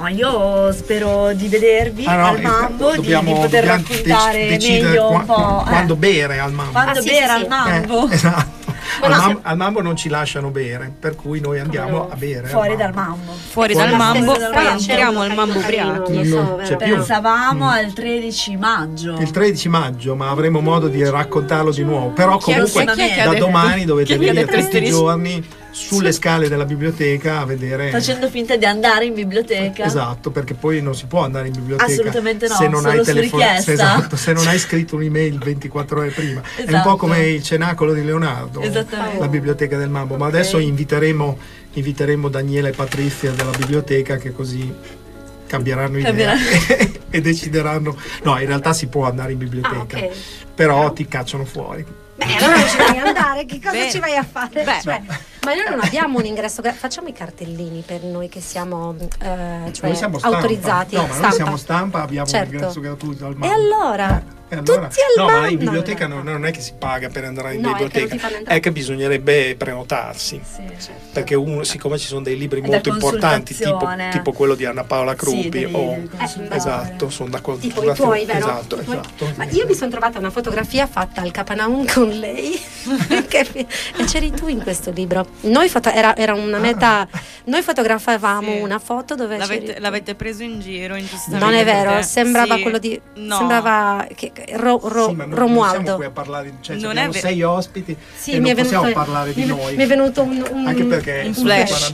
io spero di vedervi al Mambo, di poter raccontare meglio un po'. Quando bere al Mambo. Quando bere al Mambo. Esatto. Al Mambo non ci lasciano bere, per cui noi andiamo a bere fuori dal Mambo. Fuori dal Mambo, poi entriamo al Mambo ubriachi. Pensavamo al 13 maggio. Il 13 maggio, ma avremo modo di raccontarlo di nuovo. Però comunque da domani dovete venire tutti i giorni sulle scale della biblioteca a vedere, facendo finta di andare in biblioteca. Esatto, perché poi non si può andare in biblioteca assolutamente no, se non solo hai su richiesta. Esatto, se non hai scritto un'email 24 ore prima. È un po' come il Cenacolo di Leonardo, la biblioteca del Mambo. Ma adesso inviteremo Daniela e Patrizia della biblioteca, che così cambieranno idea e decideranno. No, in realtà si può andare in biblioteca, però ti cacciano fuori. Allora non ci vai a andare, che cosa ci vai a fare? Ma noi non abbiamo un ingresso, facciamo i cartellini per noi che siamo, noi siamo autorizzati. No, ma noi siamo stampa, abbiamo un ingresso gratuito al Mambo. E allora? Tutti al Mambo. Ma in biblioteca non è che si paga per andare in biblioteca, è che bisognerebbe prenotarsi, perché siccome ci sono dei libri molto importanti, tipo quello di Anna Paola Crupi, esatto, sono d'accordo. Tipo i tuoi, vero? Esatto. Ma io mi sono trovata una fotografia fatta al Capannaum con lei e c'eri tu in questo libro. Noi era una meta, noi fotografavamo una foto dove l'avete preso in giro ingiustamente. Non è vero, sembrava quello di sembrava che Romualdo. Non siamo qui a parlare, abbiamo 6 ospiti e non possiamo parlare di noi. Mi è venuto anche perché un flash.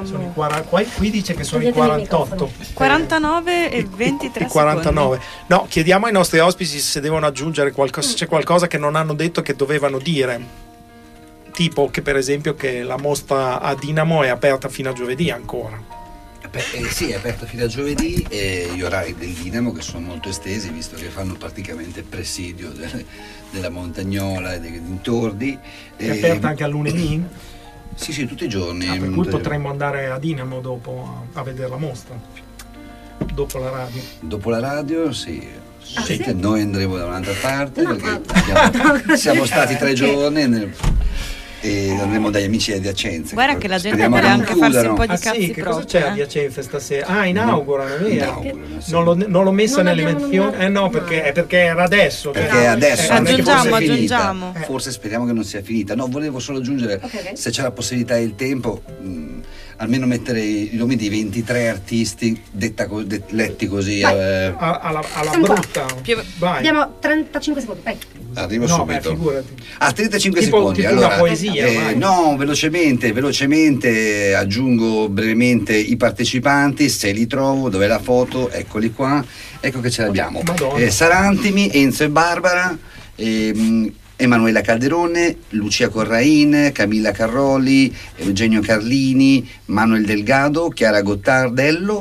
Qui dice che sono i 48, 49 e 23 49. secondi. No, chiediamo ai nostri ospiti se devono aggiungere qualcosa, se c'è qualcosa che non hanno detto che dovevano dire, tipo che per esempio che la mostra a Dinamo è aperta fino a giovedì ancora. Sì, è aperta fino a giovedì, e gli orari del Dinamo, che sono molto estesi, visto che fanno praticamente presidio della Montagnola e dei dintorni. È aperta anche a lunedì? Sì, tutti i giorni. Per cui potremmo andare a Dinamo dopo a vedere la mostra, dopo la radio. Dopo la radio, sì. Noi andremo da un'altra parte, perché siamo stati 3 giorni e andremo dagli amici di Adiacenza. Guarda che la gente vuole anche farsi un po' di cazzi che propri. Cosa c'è a Adiacenza stasera? Inaugurano, vero? Non l'ho messa nelle menzioni. No, perché era adesso. Perché adesso aggiungiamo. Forse speriamo che non sia finita. No, volevo solo aggiungere, se c'è la possibilità e il tempo, almeno mettere i nomi di 23 artisti letti così alla brutta. Abbiamo 35 secondi, vai. Arrivo subito. 35 tipo, secondi. Tipo allora, una poesia. No, velocemente aggiungo brevemente i partecipanti, se li trovo, dov'è la foto, eccoli qua, ecco che ce l'abbiamo. Sarantimi, Enzo e Barbara, Emanuela Calderone, Lucia Corrain, Camilla Carroli, Eugenio Carlini, Manuel Delgado, Chiara Gottardello,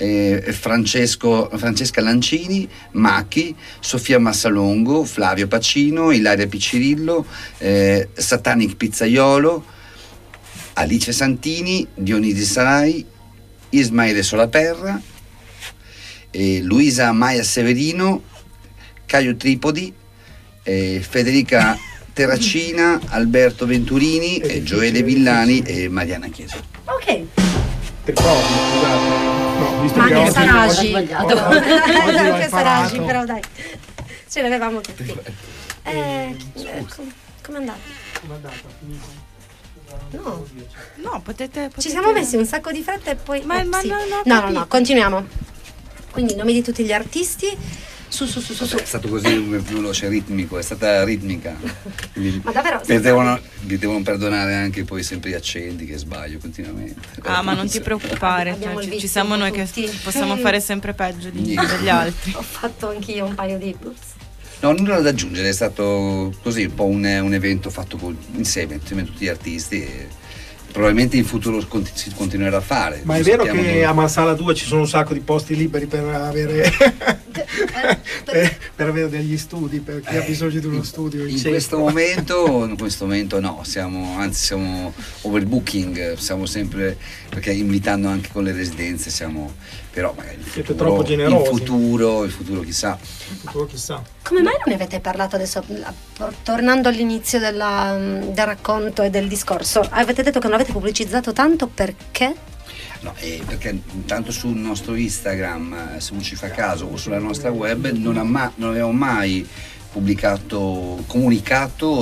Francesca Lancini, Macchi, Sofia Massalongo, Flavio Pacino, Ilaria Piccirillo, Satanic Pizzaiolo, Alice Santini, Dionisi Sarai, Ismaele Solaperra, Luisa Maia Severino, Caio Tripodi, Federica Terracina, Alberto Venturini, Gioele Villani e Mariana Chiesa. Ok. Tripodi, scusate. No, visto Ma che anche oggi Saragi. oggi l'ho Anche Saragi, imparato. però dai. Ce l'avevamo tutti. Com'è andata? No, potete... Ci siamo messi un sacco di fretta e poi... Ma sì. no, No, continuiamo. Quindi nomi di tutti gli artisti. Su. È stato così veloce, ritmico, è stata ritmica. Quindi Ma davvero? mi devono perdonare anche poi sempre gli accenti che sbaglio continuamente. Ah, ma non ti preoccupare, Abbiamo il ci vizio siamo noi tutti. che possiamo fare sempre peggio degli altri. Ho fatto anch'io un paio di... No, nulla da aggiungere, è stato così un po' un evento fatto insieme tutti gli artisti e probabilmente in futuro si continuerà a fare. Ma è vero che a Marsala 2 ci sono un sacco di posti liberi per avere per avere degli studi, per chi ha bisogno di uno studio in questo momento no, siamo overbooking, siamo sempre, perché invitando anche con le residenze però magari siete troppo generosi. Il futuro chissà. Come mai non ne avete parlato adesso, tornando all'inizio del racconto e del discorso? Avete detto che non avete pubblicizzato tanto, perché? No, perché intanto sul nostro Instagram, se non ci fa caso, o sulla nostra web non abbiamo mai comunicato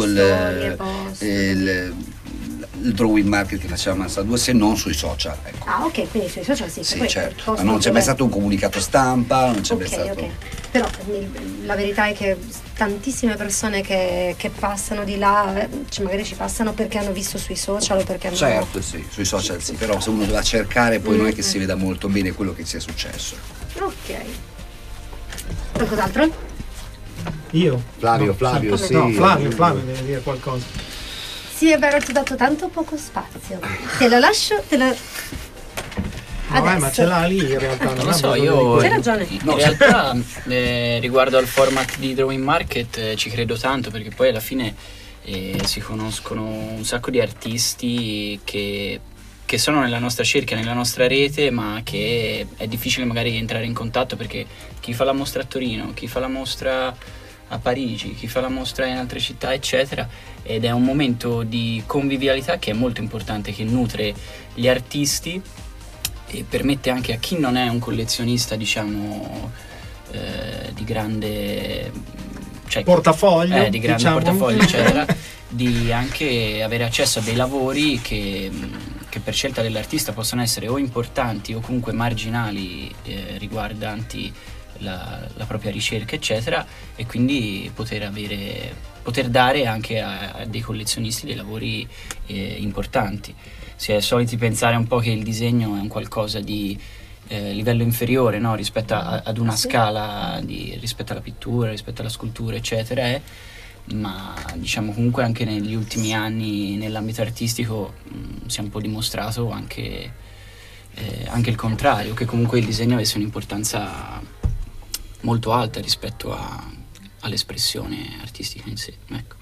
il drawing market che faceva Marsala 2, se non sui social, ecco. Ah, ok, quindi sui social sì. Sì, certo, ma non c'è mai stato un comunicato stampa, non c'è mai stato. Ok. Però la verità è che tantissime persone che passano di là, magari ci passano perché hanno visto sui social o perché hanno... Certo, sì, sui social sì, però se uno va a cercare poi non è che si veda molto bene quello che sia successo. Ok. Qualcos'altro? Io? Flavio, sì. No, Flavio deve dire qualcosa. Sì, è vero, ti ho dato tanto poco spazio. Te lo lascio, Vabbè, ma ce l'ha lì in realtà. Non lo so, io C'hai ragione. In realtà riguardo al format di Drawing Market ci credo tanto, perché poi alla fine si conoscono un sacco di artisti che sono nella nostra cerchia, nella nostra rete, ma che è difficile magari entrare in contatto, perché chi fa la mostra a Torino, chi fa la mostra a Parigi, chi fa la mostra in altre città, eccetera, ed è un momento di convivialità che è molto importante, che nutre gli artisti e permette anche a chi non è un collezionista, diciamo, di grande portafoglio, di grande portafoglio, eccetera, di anche avere accesso a dei lavori che per scelta dell'artista possono essere o importanti o comunque marginali, riguardanti la propria ricerca, eccetera, e quindi poter dare anche a dei collezionisti dei lavori importanti. Si è soliti pensare un po' che il disegno è un qualcosa di livello inferiore, no? Rispetto ad una scala rispetto alla pittura, rispetto alla scultura, eccetera, ma diciamo comunque anche negli ultimi anni nell'ambito artistico si è un po' dimostrato anche il contrario, che comunque il disegno avesse un'importanza molto alta rispetto all'espressione artistica in sé, ecco.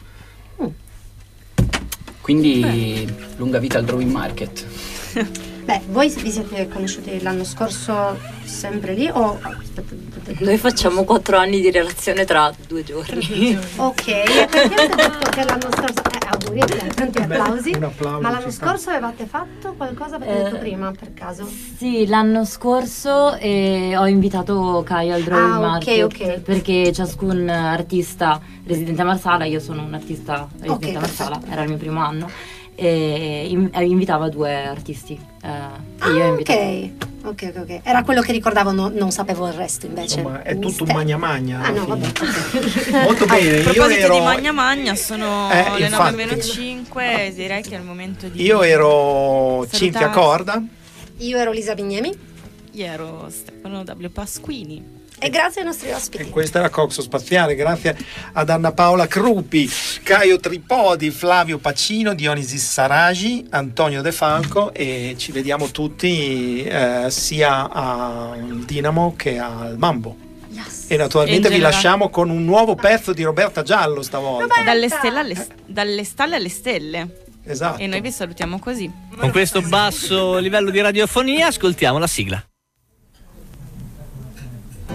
Quindi lunga vita al Drawing Market. Beh, voi vi siete conosciuti l'anno scorso sempre lì o... Noi facciamo 4 anni di relazione tra 2 giorni. Ok, e perché avete detto che l'anno scorso... auguri, tanti applausi. Un applauso, ma l'anno scorso avevate fatto qualcosa, avete detto prima, per caso? Sì, l'anno scorso ho invitato Caio al Drawing Market, ok. perché ciascun artista residente a Marsala, io sono un artista residente a Marsala, era il mio primo anno, e invitava 2 artisti. Ok. Era quello che ricordavo, non sapevo il resto invece. Insomma, è tutto un magna. Ah no, vabbè. Molto bene. A proposito di magna, sono le infatti. 9:05, direi che è il momento di... Io ero salutare. Cinzia Corda. Io ero Lisa Vignemi. Io ero Stefano W. Pasquini. E grazie ai nostri ospiti. E questa era Coxo Spaziale, grazie ad Anna Paola Crupi, Caio Tripodi, Flavio Pacino, Dionisi Saragi, Antonio De Falco, e ci vediamo tutti sia al Dinamo che al Mambo. Yes. E naturalmente vi lasciamo con un nuovo pezzo di Roberta Giallo stavolta. Dalle stalle alle stelle. Esatto. E noi vi salutiamo così. Con questo basso livello di radiofonia ascoltiamo la sigla.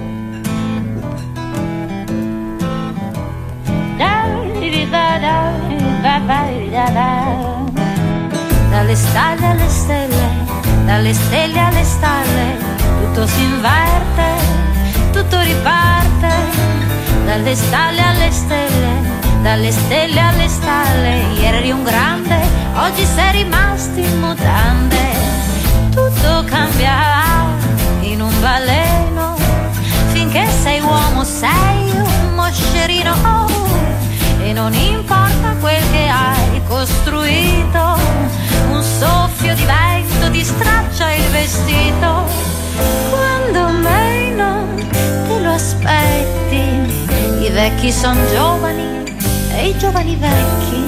Da dalle stalle alle stelle, dalle stelle alle stalle, tutto si inverte, tutto riparte, dalle stalle alle stelle, dalle stelle alle stalle. Ieri eri un grande, oggi sei rimasto in mutande. Tutto cambierà in un baleno, finché sei uomo sei un moscerino. E non importa quel che hai costruito, un soffio di vento ti straccia il vestito. Quando meno te lo aspetti, i vecchi son giovani e i giovani vecchi.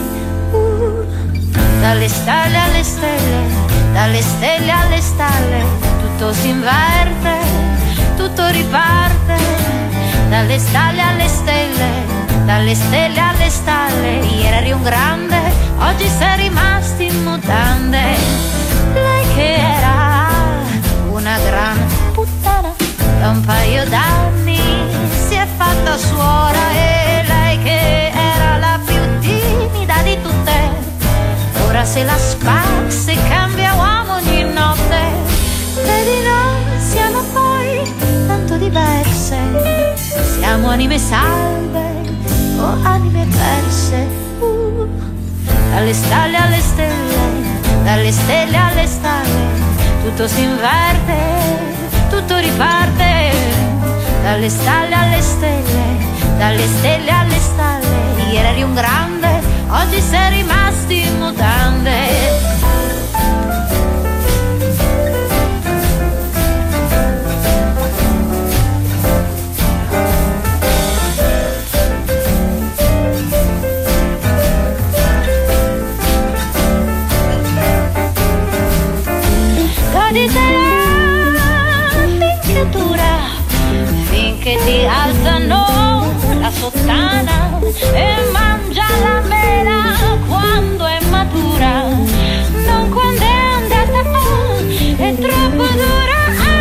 Dalle stalle alle stelle, dalle stelle alle stalle, tutto si inverte, tutto riparte. Dalle stalle alle stelle, dalle stelle alle stalle. Ieri eri un grande, oggi sei rimasto in mutande. Lei che era una gran puttana, da un paio d'anni si è fatta suora. E lei che era la più timida di tutte, ora se la spazza e cambia uomo ogni notte. Vedi, noi siamo poi tanto diverse, siamo anime salve o anime perse. Dalle stalle alle stelle, dalle stelle alle stalle, tutto si inverte, tutto riparte. Dalle stalle alle stelle, dalle stelle alle stalle. Ieri eri un grande, oggi sei rimasto in mutande. Finché dura, finché ti alzano la sottana e mangia la mela quando è matura, non quando è andata, è troppo dura.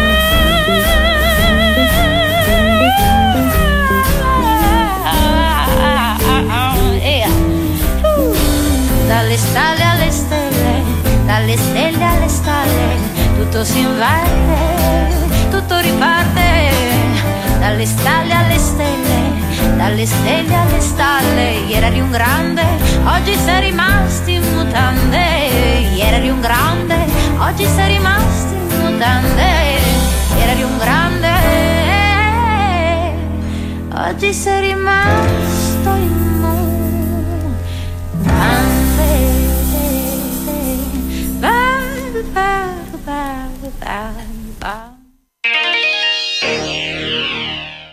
Dalle stalle alle stelle, dalle stelle alle stalle, tutto si inverte, tutto riparte. Dalle stalle alle stelle, dalle stelle alle stalle. Ieri eri un grande, oggi sei rimasto in mutande. Ieri eri un grande, oggi sei rimasto in mutande. Ieri eri un grande, oggi sei rimasto in mutande.